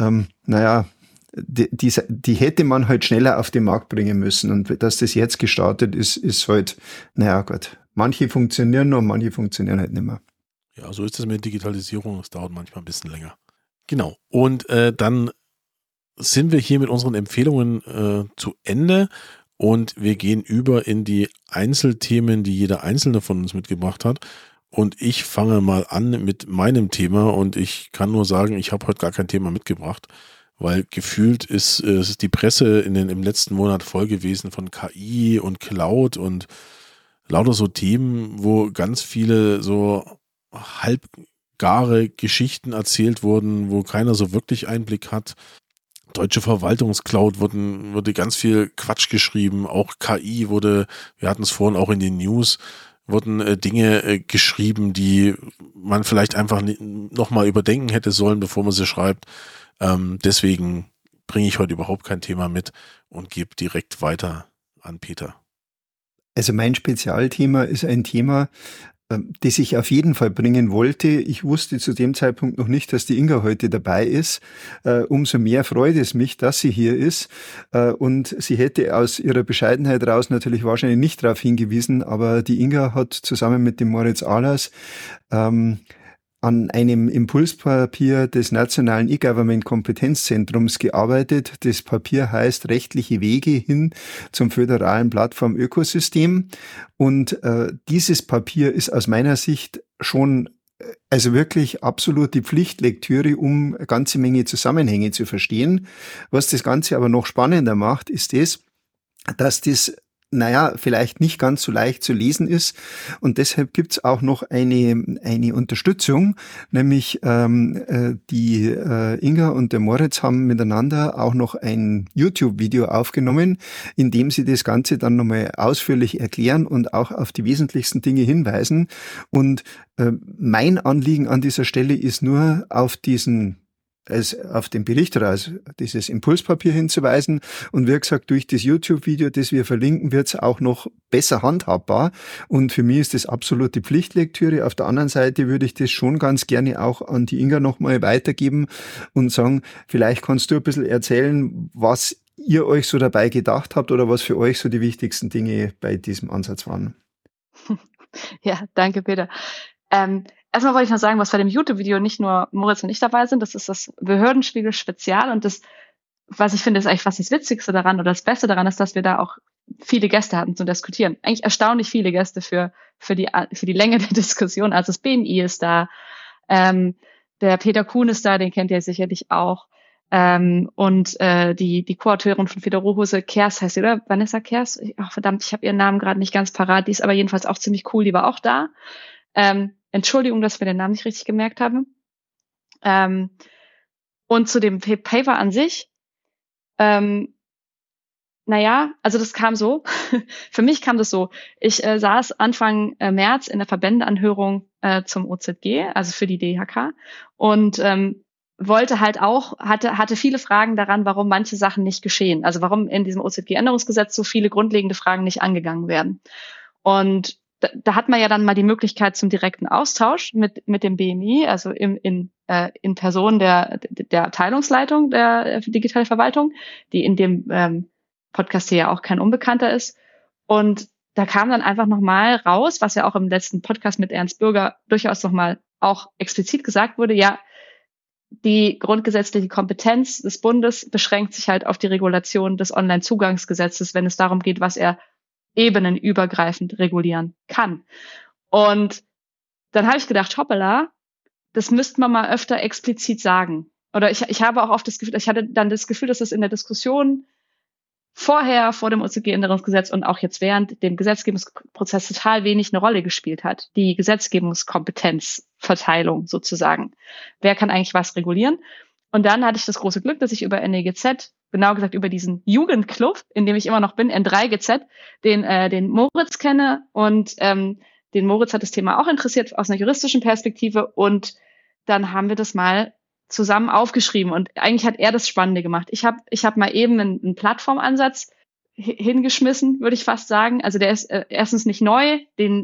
die hätte man halt schneller auf den Markt bringen müssen. Und dass das jetzt gestartet ist halt, Gott. Manche funktionieren noch, manche funktionieren halt nicht mehr. Ja, so ist es mit Digitalisierung. Es dauert manchmal ein bisschen länger. Genau. Und dann sind wir hier mit unseren Empfehlungen zu Ende, und wir gehen über in die Einzelthemen, die jeder Einzelne von uns mitgebracht hat. Und ich fange mal an mit meinem Thema, und ich kann nur sagen, ich habe heute gar kein Thema mitgebracht, weil gefühlt ist die Presse im letzten Monat voll gewesen von KI und Cloud und lauter so Themen, wo ganz viele so halbgare Geschichten erzählt wurden, wo keiner so wirklich Einblick hat. Deutsche Verwaltungscloud wurde ganz viel Quatsch geschrieben, auch KI wir hatten es vorhin auch in den News, wurden Dinge geschrieben, die man vielleicht einfach nochmal überdenken hätte sollen, bevor man sie schreibt. Deswegen bringe ich heute überhaupt kein Thema mit und gebe direkt weiter an Peter. Also mein Spezialthema ist ein Thema, das ich auf jeden Fall bringen wollte. Ich wusste zu dem Zeitpunkt noch nicht, dass die Inga heute dabei ist. Umso mehr freut es mich, dass sie hier ist. Und sie hätte aus ihrer Bescheidenheit raus natürlich wahrscheinlich nicht darauf hingewiesen, aber die Inga hat zusammen mit dem Moritz Ahlers an einem Impulspapier des Nationalen E-Government-Kompetenzzentrums gearbeitet. Das Papier heißt Rechtliche Wege hin zum föderalen Plattform-Ökosystem. Und dieses Papier ist aus meiner Sicht schon wirklich absolut die Pflichtlektüre, um eine ganze Menge Zusammenhänge zu verstehen. Was das Ganze aber noch spannender macht, ist dass das vielleicht nicht ganz so leicht zu lesen ist, und deshalb gibt's auch noch eine Unterstützung, nämlich die Inga und der Moritz haben miteinander auch noch ein YouTube-Video aufgenommen, in dem sie das Ganze dann nochmal ausführlich erklären und auch auf die wesentlichsten Dinge hinweisen. Und mein Anliegen an dieser Stelle ist nur, auf den Bericht oder dieses Impulspapier hinzuweisen, und wie gesagt, durch das YouTube-Video, das wir verlinken, wird es auch noch besser handhabbar, und für mich ist das absolut die Pflichtlektüre. Auf der anderen Seite würde ich das schon ganz gerne auch an die Inga nochmal weitergeben und sagen, vielleicht kannst du ein bisschen erzählen, was ihr euch so dabei gedacht habt oder was für euch so die wichtigsten Dinge bei diesem Ansatz waren. Ja, danke, Peter. Erstmal wollte ich noch sagen, was bei dem YouTube-Video nicht nur Moritz und ich dabei sind, das ist das Behördenspiegel-Spezial, und das, was ich finde, ist eigentlich fast das Witzigste daran oder das Beste daran ist, dass wir da auch viele Gäste hatten zum Diskutieren. Eigentlich erstaunlich viele Gäste für die Länge der Diskussion. Also das BMI ist da, der Peter Kuhn ist da, den kennt ihr sicherlich auch, und die Co-Autorin von Feder Rohhose, Kers heißt sie, oder? Vanessa Kers? Verdammt, ich habe ihren Namen gerade nicht ganz parat, die ist aber jedenfalls auch ziemlich cool, die war auch da. Entschuldigung, dass wir den Namen nicht richtig gemerkt haben. Und zu dem Paper an sich, also das kam so, für mich kam das so, ich saß Anfang März in der Verbändeanhörung zum OZG, also für die DIHK, und wollte halt auch, hatte viele Fragen daran, warum manche Sachen nicht geschehen, also warum in diesem OZG-Änderungsgesetz so viele grundlegende Fragen nicht angegangen werden. Und da hat man ja dann mal die Möglichkeit zum direkten Austausch mit dem BMI, also in Person der Abteilungsleitung der digitale Verwaltung, die in dem Podcast hier ja auch kein Unbekannter ist. Und da kam dann einfach nochmal raus, was ja auch im letzten Podcast mit Ernst Bürger durchaus nochmal auch explizit gesagt wurde, ja, die grundgesetzliche Kompetenz des Bundes beschränkt sich halt auf die Regulation des Onlinezugangsgesetzes, wenn es darum geht, was er ebenenübergreifend regulieren kann. Und dann habe ich gedacht, hoppala, das müsste man mal öfter explizit sagen. oder ich habe auch oft das Gefühl, ich hatte dann das Gefühl, dass es in der Diskussion vor dem OZG-Änderungsgesetz und auch jetzt während dem Gesetzgebungsprozess total wenig eine Rolle gespielt hat. Die Gesetzgebungskompetenzverteilung sozusagen. Wer kann eigentlich was regulieren? Und dann hatte ich das große Glück, dass ich über NEGZ, genau gesagt über diesen Jugendclub, in dem ich immer noch bin, N3GZ, den Moritz kenne. Und den Moritz hat das Thema auch interessiert aus einer juristischen Perspektive. Und dann haben wir das mal zusammen aufgeschrieben. Und eigentlich hat er das Spannende gemacht. Ich hab mal eben einen Plattformansatz hingeschmissen, würde ich fast sagen. Also der ist erstens nicht neu,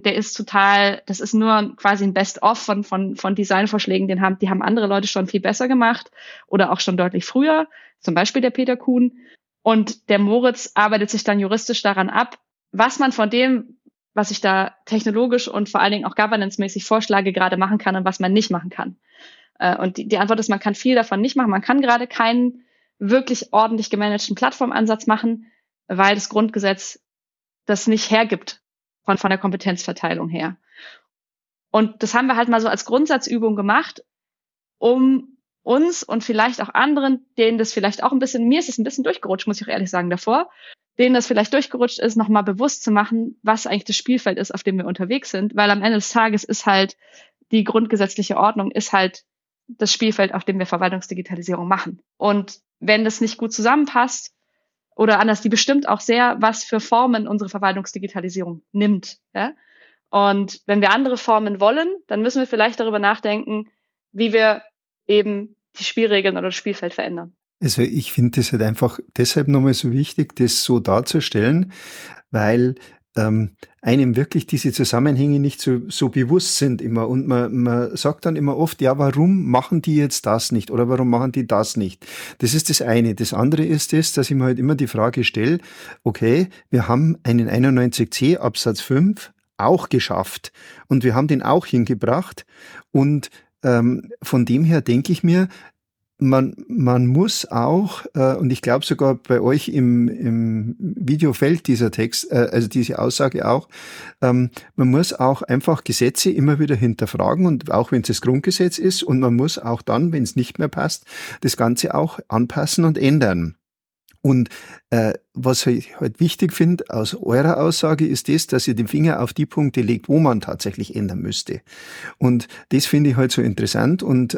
das ist nur quasi ein Best-of von Designvorschlägen, die haben andere Leute schon viel besser gemacht oder auch schon deutlich früher, zum Beispiel der Peter Kuhn. Und der Moritz arbeitet sich dann juristisch daran ab, was man von dem, was ich da technologisch und vor allen Dingen auch governance-mäßig vorschlage, gerade machen kann und was man nicht machen kann. Und die Antwort ist, man kann viel davon nicht machen. Man kann gerade keinen wirklich ordentlich gemanagten Plattformansatz machen, weil das Grundgesetz das nicht hergibt von der Kompetenzverteilung her. Und das haben wir halt mal so als Grundsatzübung gemacht, um uns und vielleicht auch anderen, denen das vielleicht auch ein bisschen, mir ist es ein bisschen durchgerutscht, muss ich auch ehrlich sagen, davor, denen das vielleicht durchgerutscht ist, nochmal bewusst zu machen, was eigentlich das Spielfeld ist, auf dem wir unterwegs sind. Weil am Ende des Tages ist halt die grundgesetzliche Ordnung ist halt das Spielfeld, auf dem wir Verwaltungsdigitalisierung machen. Und wenn das nicht gut zusammenpasst, oder anders, die bestimmt auch sehr, was für Formen unsere Verwaltungsdigitalisierung nimmt. Ja? Und wenn wir andere Formen wollen, dann müssen wir vielleicht darüber nachdenken, wie wir eben die Spielregeln oder das Spielfeld verändern. Also ich finde das halt einfach deshalb nochmal so wichtig, das so darzustellen, weil einem wirklich diese Zusammenhänge nicht so bewusst sind immer. Und man sagt dann immer oft, ja, warum machen die jetzt das nicht oder warum machen die das nicht? Das ist das eine. Das andere ist das, dass ich mir halt immer die Frage stelle, okay, wir haben einen 91c Absatz 5 auch geschafft und wir haben den auch hingebracht und von dem her denke ich mir, man muss auch, und ich glaube sogar bei euch im Video fällt dieser Text, also diese Aussage auch, man muss auch einfach Gesetze immer wieder hinterfragen und auch wenn es das Grundgesetz ist und man muss auch dann, wenn es nicht mehr passt, das Ganze auch anpassen und ändern. Und was ich halt wichtig finde aus eurer Aussage ist das, dass ihr den Finger auf die Punkte legt, wo man tatsächlich ändern müsste. Und das finde ich halt so interessant und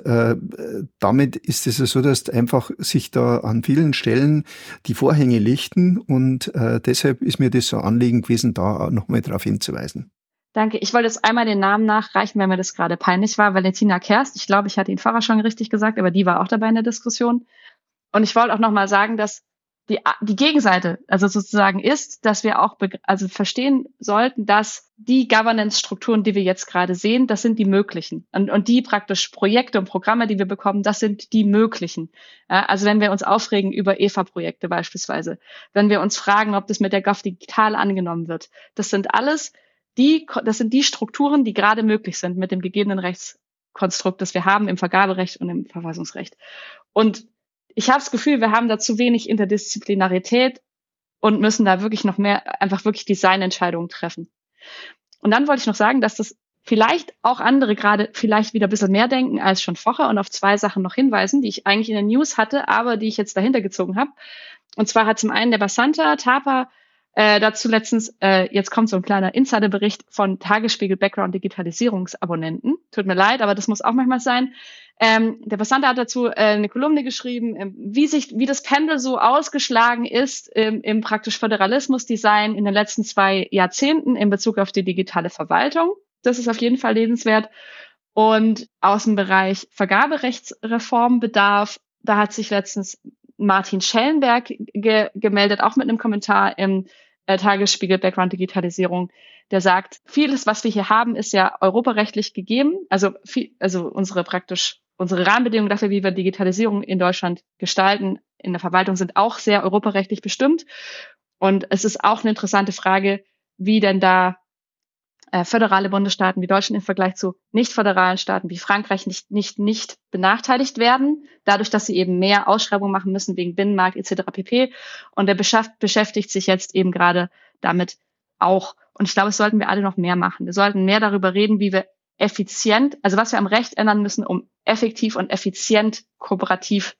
damit ist es ja so, dass einfach sich da an vielen Stellen die Vorhänge lichten und deshalb ist mir das so ein Anliegen gewesen, da nochmal darauf hinzuweisen. Danke. Ich wollte jetzt einmal den Namen nachreichen, weil mir das gerade peinlich war. Valentina Kerst, ich glaube, ich hatte ihn vorher schon richtig gesagt, aber die war auch dabei in der Diskussion. Und ich wollte auch nochmal sagen, dass die Gegenseite, also sozusagen ist, dass wir auch verstehen sollten, dass die Governance-Strukturen, die wir jetzt gerade sehen, das sind die möglichen. Und die praktisch Projekte und Programme, die wir bekommen, das sind die möglichen. Ja, also wenn wir uns aufregen über EVA-Projekte beispielsweise, wenn wir uns fragen, ob das mit der Gov digital angenommen wird, das sind die Strukturen, die gerade möglich sind mit dem gegebenen Rechtskonstrukt, das wir haben im Vergaberecht und im Verfassungsrecht. Und ich habe das Gefühl, wir haben da zu wenig Interdisziplinarität und müssen da wirklich noch mehr, einfach wirklich Designentscheidungen treffen. Und dann wollte ich noch sagen, dass das vielleicht auch andere gerade vielleicht wieder ein bisschen mehr denken als schon vorher und auf 2 Sachen noch hinweisen, die ich eigentlich in den News hatte, aber die ich jetzt dahinter gezogen habe. Und zwar hat zum einen der Basanta Tapa dazu letztens, jetzt kommt so ein kleiner Insiderbericht von Tagesspiegel Background Digitalisierungsabonnenten. Tut mir leid, aber das muss auch manchmal sein. Der Basanta hat dazu eine Kolumne geschrieben, wie das Pendel so ausgeschlagen ist im praktisch Föderalismusdesign in den letzten 2 Jahrzehnten in Bezug auf die digitale Verwaltung. Das ist auf jeden Fall lesenswert. Und aus dem Bereich Vergaberechtsreformbedarf, da hat sich letztens Martin Schellenberg gemeldet, auch mit einem Kommentar im Tagesspiegel Background Digitalisierung, der sagt, vieles, was wir hier haben, ist ja europarechtlich gegeben. Also unsere Rahmenbedingungen dafür, wie wir Digitalisierung in Deutschland gestalten, in der Verwaltung sind auch sehr europarechtlich bestimmt. Und es ist auch eine interessante Frage, wie denn da föderale Bundesstaaten wie Deutschland im Vergleich zu nicht föderalen Staaten wie Frankreich nicht benachteiligt werden, dadurch, dass sie eben mehr Ausschreibungen machen müssen wegen Binnenmarkt etc. pp. Und der beschäftigt sich jetzt eben gerade damit auch. Und ich glaube, es sollten wir alle noch mehr machen. Wir sollten mehr darüber reden, wie wir effizient, also was wir am Recht ändern müssen, um effektiv und effizient kooperativ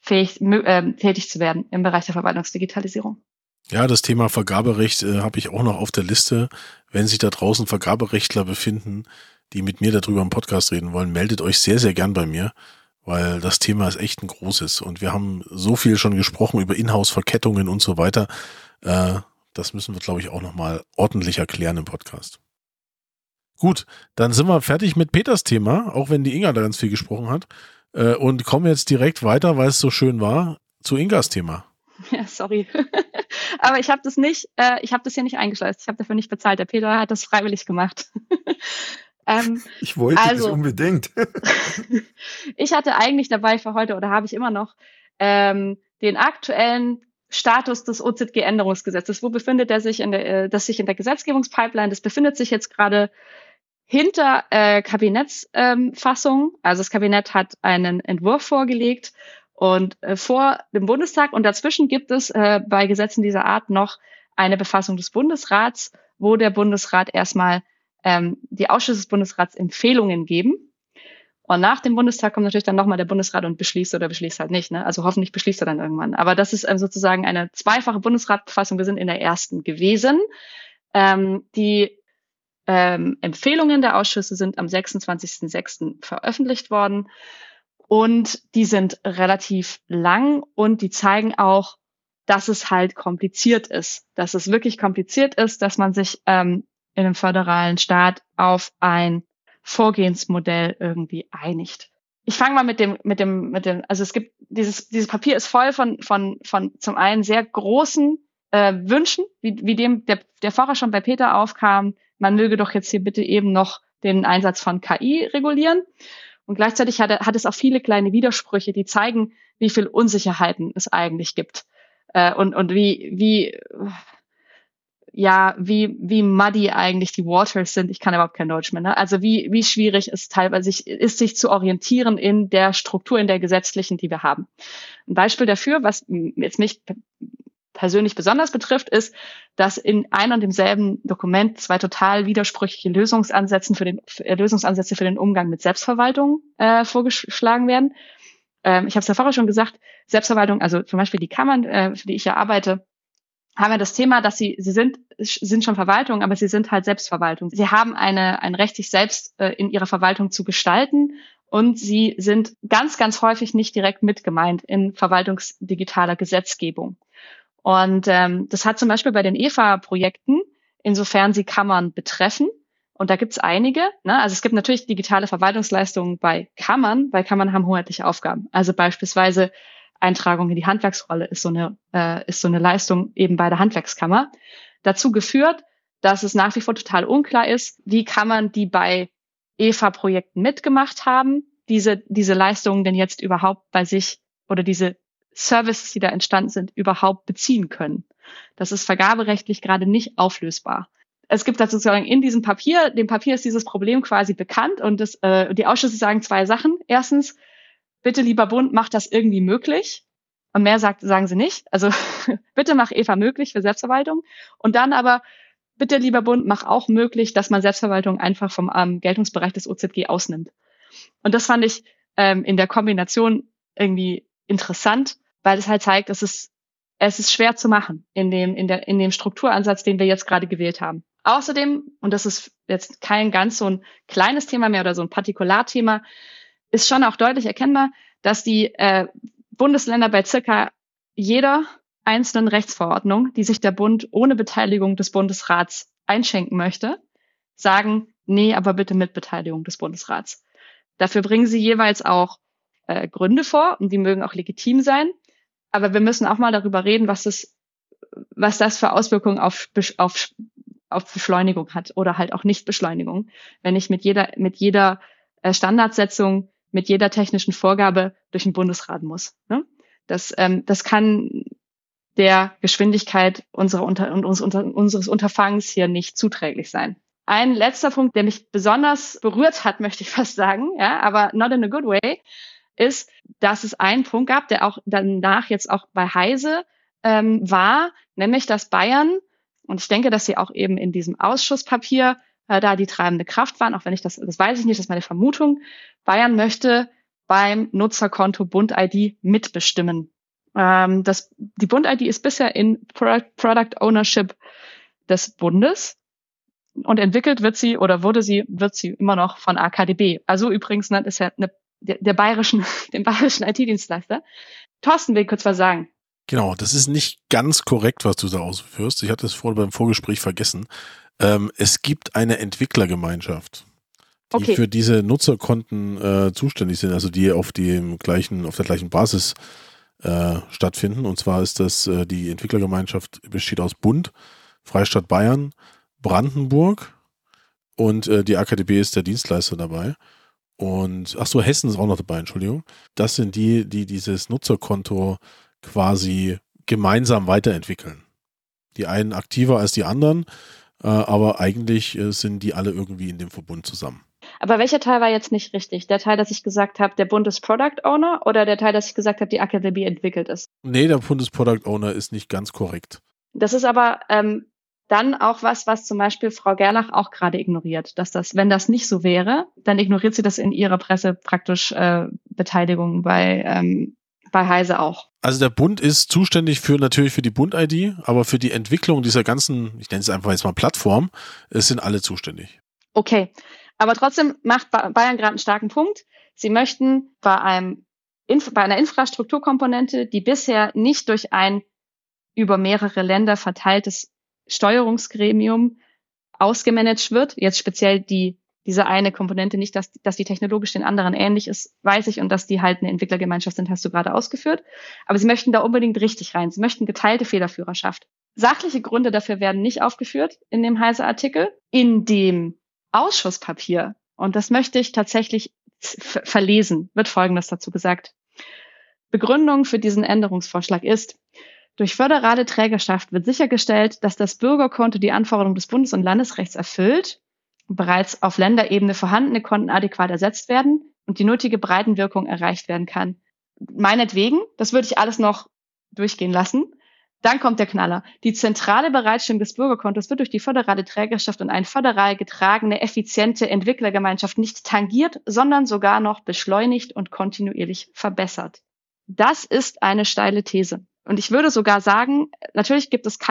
tätig zu werden im Bereich der Verwaltungsdigitalisierung. Ja, das Thema Vergaberecht habe ich auch noch auf der Liste. Wenn sich da draußen Vergaberechtler befinden, die mit mir darüber im Podcast reden wollen, meldet euch sehr, sehr gern bei mir, weil das Thema ist echt ein großes. Und wir haben so viel schon gesprochen über Inhouse-Verkettungen und so weiter. Das müssen wir, glaube ich, auch nochmal ordentlich erklären im Podcast. Gut, dann sind wir fertig mit Peters Thema, auch wenn die Inga da ganz viel gesprochen hat. Und kommen jetzt direkt weiter, weil es so schön war, zu Ingas Thema. Ja, sorry. Aber ich habe das hier nicht eingeschleust. Ich habe dafür nicht bezahlt. Der Peter hat das freiwillig gemacht. Ich wollte das unbedingt. Ich hatte eigentlich dabei für heute, oder habe ich immer noch, den aktuellen Status des OZG-Änderungsgesetzes. Wo befindet er sich das sich in der Gesetzgebungspipeline? Das befindet sich jetzt gerade hinter Kabinettsfassung. Also das Kabinett hat einen Entwurf vorgelegt und vor dem Bundestag. Und dazwischen gibt es bei Gesetzen dieser Art noch eine Befassung des Bundesrats, wo der Bundesrat erstmal die Ausschüsse des Bundesrats Empfehlungen geben. Und nach dem Bundestag kommt natürlich dann nochmal der Bundesrat und beschließt oder beschließt halt nicht. Ne? Also hoffentlich beschließt er dann irgendwann. Aber das ist sozusagen eine zweifache Bundesratbefassung. Wir sind in der ersten gewesen. Die Empfehlungen der Ausschüsse sind am 26.06. veröffentlicht worden. Und die sind relativ lang und die zeigen auch, dass es halt kompliziert ist. Dass es wirklich kompliziert ist, dass man sich in einem föderalen Staat auf ein Vorgehensmodell irgendwie einigt. Ich fange mal mit dem, also es gibt dieses Papier ist voll von zum einen sehr großen Wünschen, wie dem der vorher schon bei Peter aufkam, man möge doch jetzt hier bitte eben noch den Einsatz von KI regulieren. Und gleichzeitig hat es auch viele kleine Widersprüche, die zeigen, wie viel Unsicherheiten es eigentlich gibt. Und wie muddy eigentlich die Waters sind. Ich kann überhaupt kein Deutsch mehr. Ne? Also wie schwierig es teilweise ist, sich zu orientieren in der Struktur, in der gesetzlichen, die wir haben. Ein Beispiel dafür, was jetzt mich persönlich besonders betrifft, ist, dass in einem und demselben Dokument zwei total widersprüchliche Lösungsansätze für den Umgang mit Selbstverwaltung vorgeschlagen werden. Ich habe es ja vorher schon gesagt, Selbstverwaltung, also zum Beispiel die Kammern, für die ich ja arbeite, haben ja das Thema, dass sie sind schon Verwaltung, aber sie sind halt Selbstverwaltung. Sie haben ein Recht, sich selbst in ihrer Verwaltung zu gestalten und sie sind ganz, ganz häufig nicht direkt mitgemeint in verwaltungsdigitaler Gesetzgebung. Und das hat zum Beispiel bei den EFA-Projekten, insofern sie Kammern betreffen, und da gibt's einige, ne? Also es gibt natürlich digitale Verwaltungsleistungen bei Kammern, weil Kammern haben hoheitliche Aufgaben. Also beispielsweise Eintragung in die Handwerksrolle ist so eine Leistung eben bei der Handwerkskammer. Dazu geführt, dass es nach wie vor total unklar ist, wie Kammern, die bei EFA-Projekten mitgemacht haben, diese Leistungen denn jetzt überhaupt bei sich oder diese Services, die da entstanden sind, überhaupt beziehen können. Das ist vergaberechtlich gerade nicht auflösbar. Es gibt dazu sozusagen in dem Papier ist dieses Problem quasi bekannt und die Ausschüsse sagen zwei Sachen. Erstens, bitte, lieber Bund, macht das irgendwie möglich. Und mehr sagen sie nicht. Also bitte mach EFA möglich für Selbstverwaltung. Und dann aber, bitte, lieber Bund, mach auch möglich, dass man Selbstverwaltung einfach vom Geltungsbereich des OZG ausnimmt. Und das fand ich in der Kombination irgendwie interessant, weil es halt zeigt, es ist schwer zu machen in dem Strukturansatz, den wir jetzt gerade gewählt haben. Außerdem, und das ist jetzt kein ganz so ein kleines Thema mehr oder so ein Partikularthema, ist schon auch deutlich erkennbar, dass die Bundesländer bei circa jeder einzelnen Rechtsverordnung, die sich der Bund ohne Beteiligung des Bundesrats einschenken möchte, sagen, nee, aber bitte mit Beteiligung des Bundesrats. Dafür bringen sie jeweils auch Gründe vor und die mögen auch legitim sein. Aber wir müssen auch mal darüber reden, was das für Auswirkungen auf Beschleunigung hat oder halt auch Nichtbeschleunigung, wenn ich mit jeder Standardsetzung, mit jeder technischen Vorgabe durch den Bundesrat muss. Ne? Das kann der Geschwindigkeit unseres Unterfangens hier nicht zuträglich sein. Ein letzter Punkt, der mich besonders berührt hat, möchte ich fast sagen, ja, aber not in a good way, ist, dass es einen Punkt gab, der auch danach jetzt auch bei Heise war, nämlich dass Bayern, und ich denke, dass sie auch eben in diesem Ausschusspapier da die treibende Kraft waren, auch wenn das weiß ich nicht, das ist meine Vermutung, Bayern möchte beim Nutzerkonto Bund-ID mitbestimmen. Die Bund-ID ist bisher in Product Ownership des Bundes und entwickelt wird sie immer noch von AKDB. Also übrigens ist ja dem bayerischen IT-Dienstleister. Thorsten will kurz was sagen. Genau, das ist nicht ganz korrekt, was du da ausführst. Ich hatte es vorhin beim Vorgespräch vergessen. Es gibt eine Entwicklergemeinschaft, die für diese Nutzerkonten zuständig sind, also die auf der gleichen Basis stattfinden. Und zwar ist das die Entwicklergemeinschaft besteht aus Bund, Freistaat Bayern, Brandenburg und die AKDB ist der Dienstleister dabei. Und Hessen ist auch noch dabei, Entschuldigung. Das sind die dieses Nutzerkonto quasi gemeinsam weiterentwickeln. Die einen aktiver als die anderen, aber eigentlich sind die alle irgendwie in dem Verbund zusammen. Aber welcher Teil war jetzt nicht richtig? Der Teil, dass ich gesagt habe, der Bund ist Product Owner oder der Teil, dass ich gesagt habe, die AKDB entwickelt ist? Nee, der Bund ist Product Owner ist nicht ganz korrekt. Das ist aber dann auch was zum Beispiel Frau Gerlach auch gerade ignoriert. Dass wenn das nicht so wäre, dann ignoriert sie das in ihrer Presse praktisch Beteiligung bei Heise auch. Also der Bund ist zuständig natürlich für die Bund-ID, aber für die Entwicklung dieser ganzen, ich nenne es einfach jetzt mal Plattform, sind alle zuständig. Okay, aber trotzdem macht Bayern gerade einen starken Punkt. Sie möchten bei einer Infrastrukturkomponente, die bisher nicht durch ein über mehrere Länder verteiltes Steuerungsgremium ausgemanagt wird, jetzt speziell diese eine Komponente, nicht, dass die technologisch den anderen ähnlich ist, weiß ich, und dass die halt eine Entwicklergemeinschaft sind, hast du gerade ausgeführt. Aber sie möchten da unbedingt richtig rein. Sie möchten geteilte Federführerschaft. Sachliche Gründe dafür werden nicht aufgeführt in dem Heise-Artikel. In dem Ausschusspapier, und das möchte ich tatsächlich verlesen, wird Folgendes dazu gesagt. Begründung für diesen Änderungsvorschlag ist: Durch föderale Trägerschaft wird sichergestellt, dass das Bürgerkonto die Anforderungen des Bundes- und Landesrechts erfüllt, bereits auf Länderebene vorhandene Konten adäquat ersetzt werden und die nötige Breitenwirkung erreicht werden kann. Meinetwegen, das würde ich alles noch durchgehen lassen. Dann kommt der Knaller. Die zentrale Bereitstellung des Bürgerkontos wird durch die föderale Trägerschaft und eine föderal getragene, effiziente Entwicklergemeinschaft nicht tangiert, sondern sogar noch beschleunigt und kontinuierlich verbessert. Das ist eine steile These. Und ich würde sogar sagen, natürlich gibt es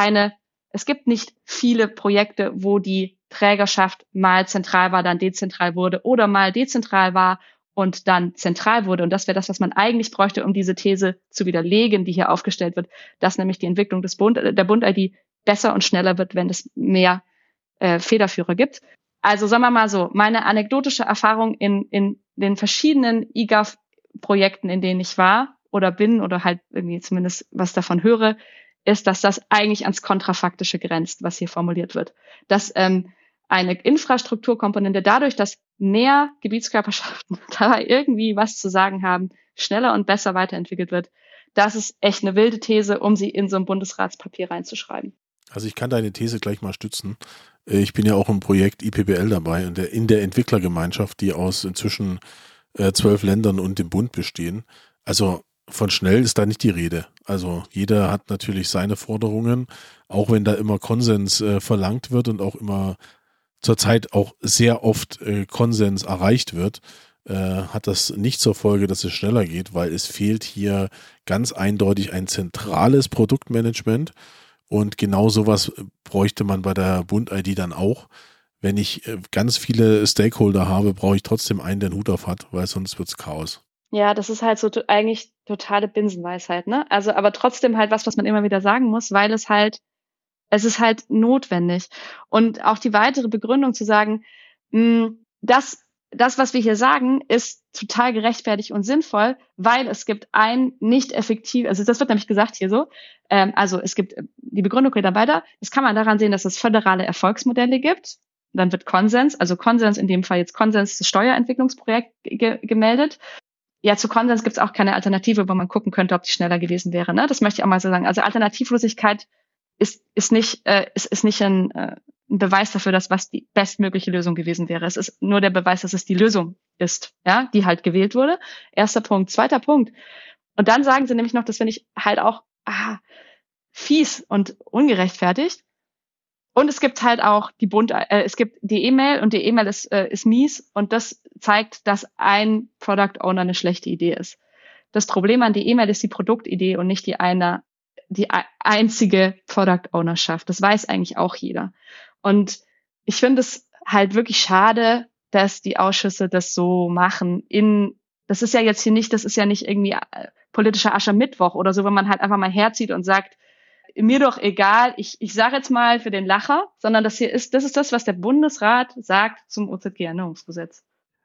nicht viele Projekte, wo die Trägerschaft mal zentral war, dann dezentral wurde oder mal dezentral war und dann zentral wurde. Und das wäre das, was man eigentlich bräuchte, um diese These zu widerlegen, die hier aufgestellt wird, dass nämlich die Entwicklung der Bund-ID besser und schneller wird, wenn es mehr Federführer gibt. Also sagen wir mal so, meine anekdotische Erfahrung in den verschiedenen eGov-Projekten, in denen ich war oder bin oder halt irgendwie zumindest was davon höre, ist, dass das eigentlich ans Kontrafaktische grenzt, was hier formuliert wird. Dass eine Infrastrukturkomponente dadurch, dass mehr Gebietskörperschaften dabei irgendwie was zu sagen haben, schneller und besser weiterentwickelt wird. Das ist echt eine wilde These, um sie in so ein Bundesratspapier reinzuschreiben. Also ich kann deine These gleich mal stützen. Ich bin ja auch im Projekt IPBL dabei, in der Entwicklergemeinschaft, die aus inzwischen 12 Ländern und dem Bund bestehen. Also von schnell ist da nicht die Rede. Also jeder hat natürlich seine Forderungen, auch wenn da immer Konsens verlangt wird und auch immer zurzeit auch sehr oft Konsens erreicht wird, hat das nicht zur Folge, dass es schneller geht, weil es fehlt hier ganz eindeutig ein zentrales Produktmanagement und genau sowas bräuchte man bei der Bund-ID dann auch. Wenn ich ganz viele Stakeholder habe, brauche ich trotzdem einen, der den Hut auf hat, weil sonst wird's Chaos. Ja, das ist halt so eigentlich totale Binsenweisheit, ne? Also, aber trotzdem halt was man immer wieder sagen muss, weil es ist halt notwendig. Und auch die weitere Begründung zu sagen, das, was wir hier sagen, ist total gerechtfertigt und sinnvoll, weil es gibt ein nicht effektiv, also das wird nämlich gesagt hier so, also es gibt, die Begründung geht dann weiter, das kann man daran sehen, dass es föderale Erfolgsmodelle gibt. Dann wird Konsens, also Konsens in dem Fall jetzt Konsens das Steuerentwicklungsprojekt gemeldet. Ja, zu Konsens gibt es auch keine Alternative, wo man gucken könnte, ob die schneller gewesen wäre. Ne? Das möchte ich auch mal so sagen. Also Alternativlosigkeit ist nicht ein Beweis dafür, dass was die bestmögliche Lösung gewesen wäre. Es ist nur der Beweis, dass es die Lösung ist, ja, die halt gewählt wurde. Erster Punkt. Zweiter Punkt. Und dann sagen sie nämlich noch, das finde ich halt auch fies und ungerechtfertigt. Und es gibt halt auch es gibt die E-Mail und die E-Mail ist mies und das zeigt, dass ein Product Owner eine schlechte Idee ist. Das Problem an die E-Mail ist die Produktidee und nicht die einzige Product Ownerschaft. Das weiß eigentlich auch jeder. Und ich finde es halt wirklich schade, dass die Ausschüsse das so machen. Das ist ja nicht irgendwie politischer Aschermittwoch oder so, wenn man halt einfach mal herzieht und sagt, mir doch egal, ich sage jetzt mal für den Lacher, sondern das ist das, was der Bundesrat sagt zum OZG-Änderungsgesetz.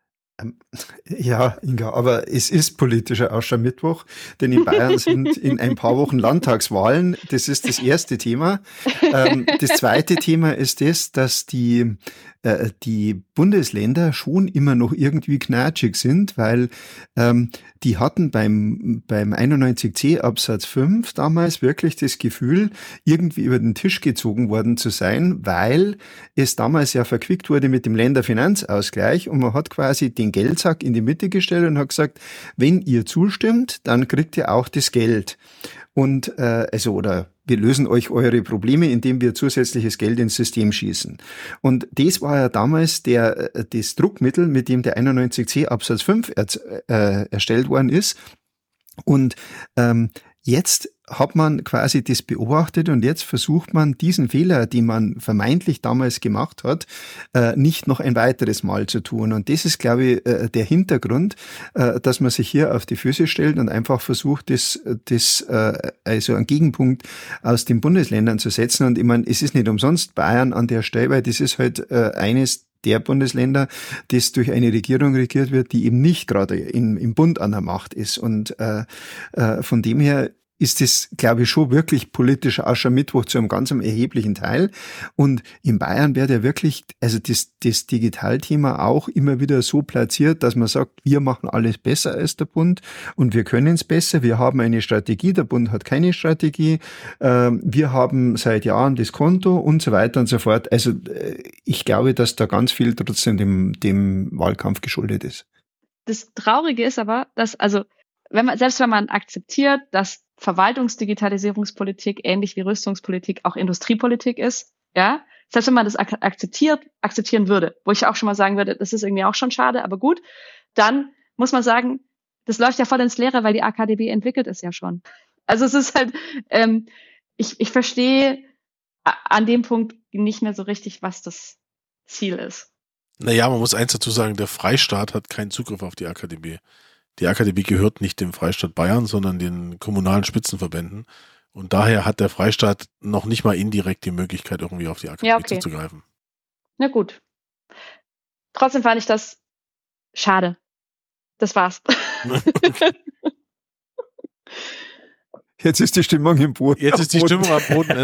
Ja, Inga, aber es ist politischer Aschermittwoch, denn in Bayern sind in ein paar Wochen Landtagswahlen. Das ist das erste Thema. Das zweite Thema ist das, dass die Bundesländer schon immer noch irgendwie knatschig sind, weil die hatten beim 91c Absatz 5 damals wirklich das Gefühl, irgendwie über den Tisch gezogen worden zu sein, weil es damals ja verquickt wurde mit dem Länderfinanzausgleich und man hat quasi den Geldsack in die Mitte gestellt und hat gesagt, wenn ihr zustimmt, dann kriegt ihr auch das Geld. Und oder wir lösen euch eure Probleme, indem wir zusätzliches Geld ins System schießen. Und das war ja damals das Druckmittel, mit dem der 91c Absatz 5 erstellt worden ist. Und jetzt hat man quasi das beobachtet und jetzt versucht man, diesen Fehler, den man vermeintlich damals gemacht hat, nicht noch ein weiteres Mal zu tun. Und das ist, glaube ich, der Hintergrund, dass man sich hier auf die Füße stellt und einfach versucht, also einen Gegenpunkt aus den Bundesländern zu setzen. Und ich meine, es ist nicht umsonst Bayern an der Stelle, weil das ist halt eines der Bundesländer, das durch eine Regierung regiert wird, die eben nicht gerade im Bund an der Macht ist. Und von dem her ist das, glaube ich, schon wirklich politischer Aschermittwoch zu einem ganz erheblichen Teil. Und in Bayern wird ja wirklich, also das Digitalthema auch immer wieder so platziert, dass man sagt, wir machen alles besser als der Bund und wir können es besser. Wir haben eine Strategie, der Bund hat keine Strategie. Wir haben seit Jahren das Konto und so weiter und so fort. Also ich glaube, dass da ganz viel trotzdem dem Wahlkampf geschuldet ist. Das Traurige ist aber, dass, wenn man akzeptiert, dass Verwaltungsdigitalisierungspolitik ähnlich wie Rüstungspolitik auch Industriepolitik ist, ja, selbst wenn man das akzeptieren würde, wo ich auch schon mal sagen würde, das ist irgendwie auch schon schade, aber gut, dann muss man sagen, das läuft ja voll ins Leere, weil die AKDB entwickelt es ja schon. Also es ist halt, ich verstehe an dem Punkt nicht mehr so richtig, was das Ziel ist. Naja, man muss eins dazu sagen, der Freistaat hat keinen Zugriff auf die AKDB. Die AKDB gehört nicht dem Freistaat Bayern, sondern den kommunalen Spitzenverbänden. Und daher hat der Freistaat noch nicht mal indirekt die Möglichkeit, irgendwie auf die AKDB zuzugreifen. Na gut. Trotzdem fand ich das schade. Das war's. Jetzt ist die Stimmung im Boden. Jetzt ist die Stimmung am Boden.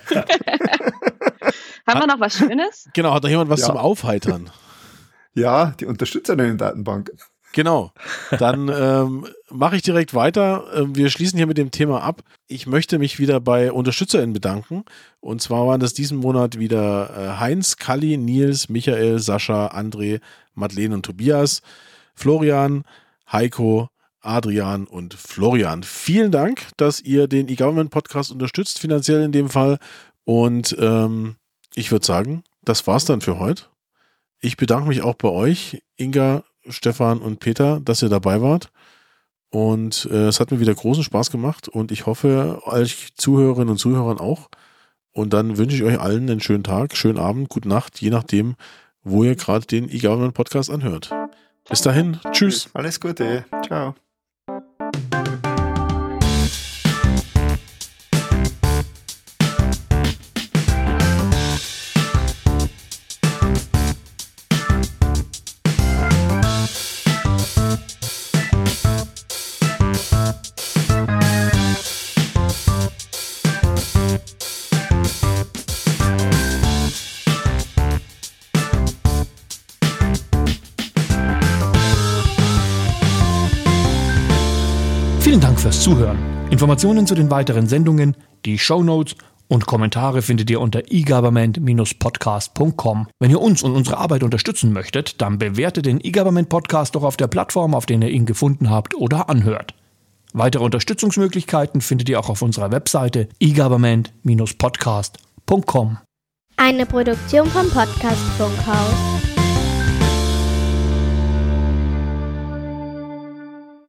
Haben wir noch was Schönes? Genau, hat noch jemand was zum Aufheitern? Ja, die Unterstützerinnen-Datenbank. Genau, dann mache ich direkt weiter. Wir schließen hier mit dem Thema ab. Ich möchte mich wieder bei UnterstützerInnen bedanken. Und zwar waren das diesen Monat wieder Heinz, Kalli, Nils, Michael, Sascha, André, Madeleine und Tobias, Florian, Heiko, Adrian und Florian. Vielen Dank, dass ihr den eGovernment-Podcast unterstützt, finanziell in dem Fall. Und ich würde sagen, das war's dann für heute. Ich bedanke mich auch bei euch, Inga, Stefan und Peter, dass ihr dabei wart. Und es hat mir wieder großen Spaß gemacht und ich hoffe, euch Zuhörerinnen und Zuhörern auch. Und dann wünsche ich euch allen einen schönen Tag, schönen Abend, gute Nacht, je nachdem, wo ihr gerade den eGovernment-Podcast anhört. Bis dahin, tschüss. Alles Gute, ciao. Vielen Dank fürs Zuhören. Informationen zu den weiteren Sendungen, die Shownotes und Kommentare findet ihr unter eGovernment-podcast.com. Wenn ihr uns und unsere Arbeit unterstützen möchtet, dann bewertet den eGovernment Podcast doch auf der Plattform, auf der ihr ihn gefunden habt oder anhört. Weitere Unterstützungsmöglichkeiten findet ihr auch auf unserer Webseite eGovernment-podcast.com. Eine Produktion vom Podcast Funkhaus.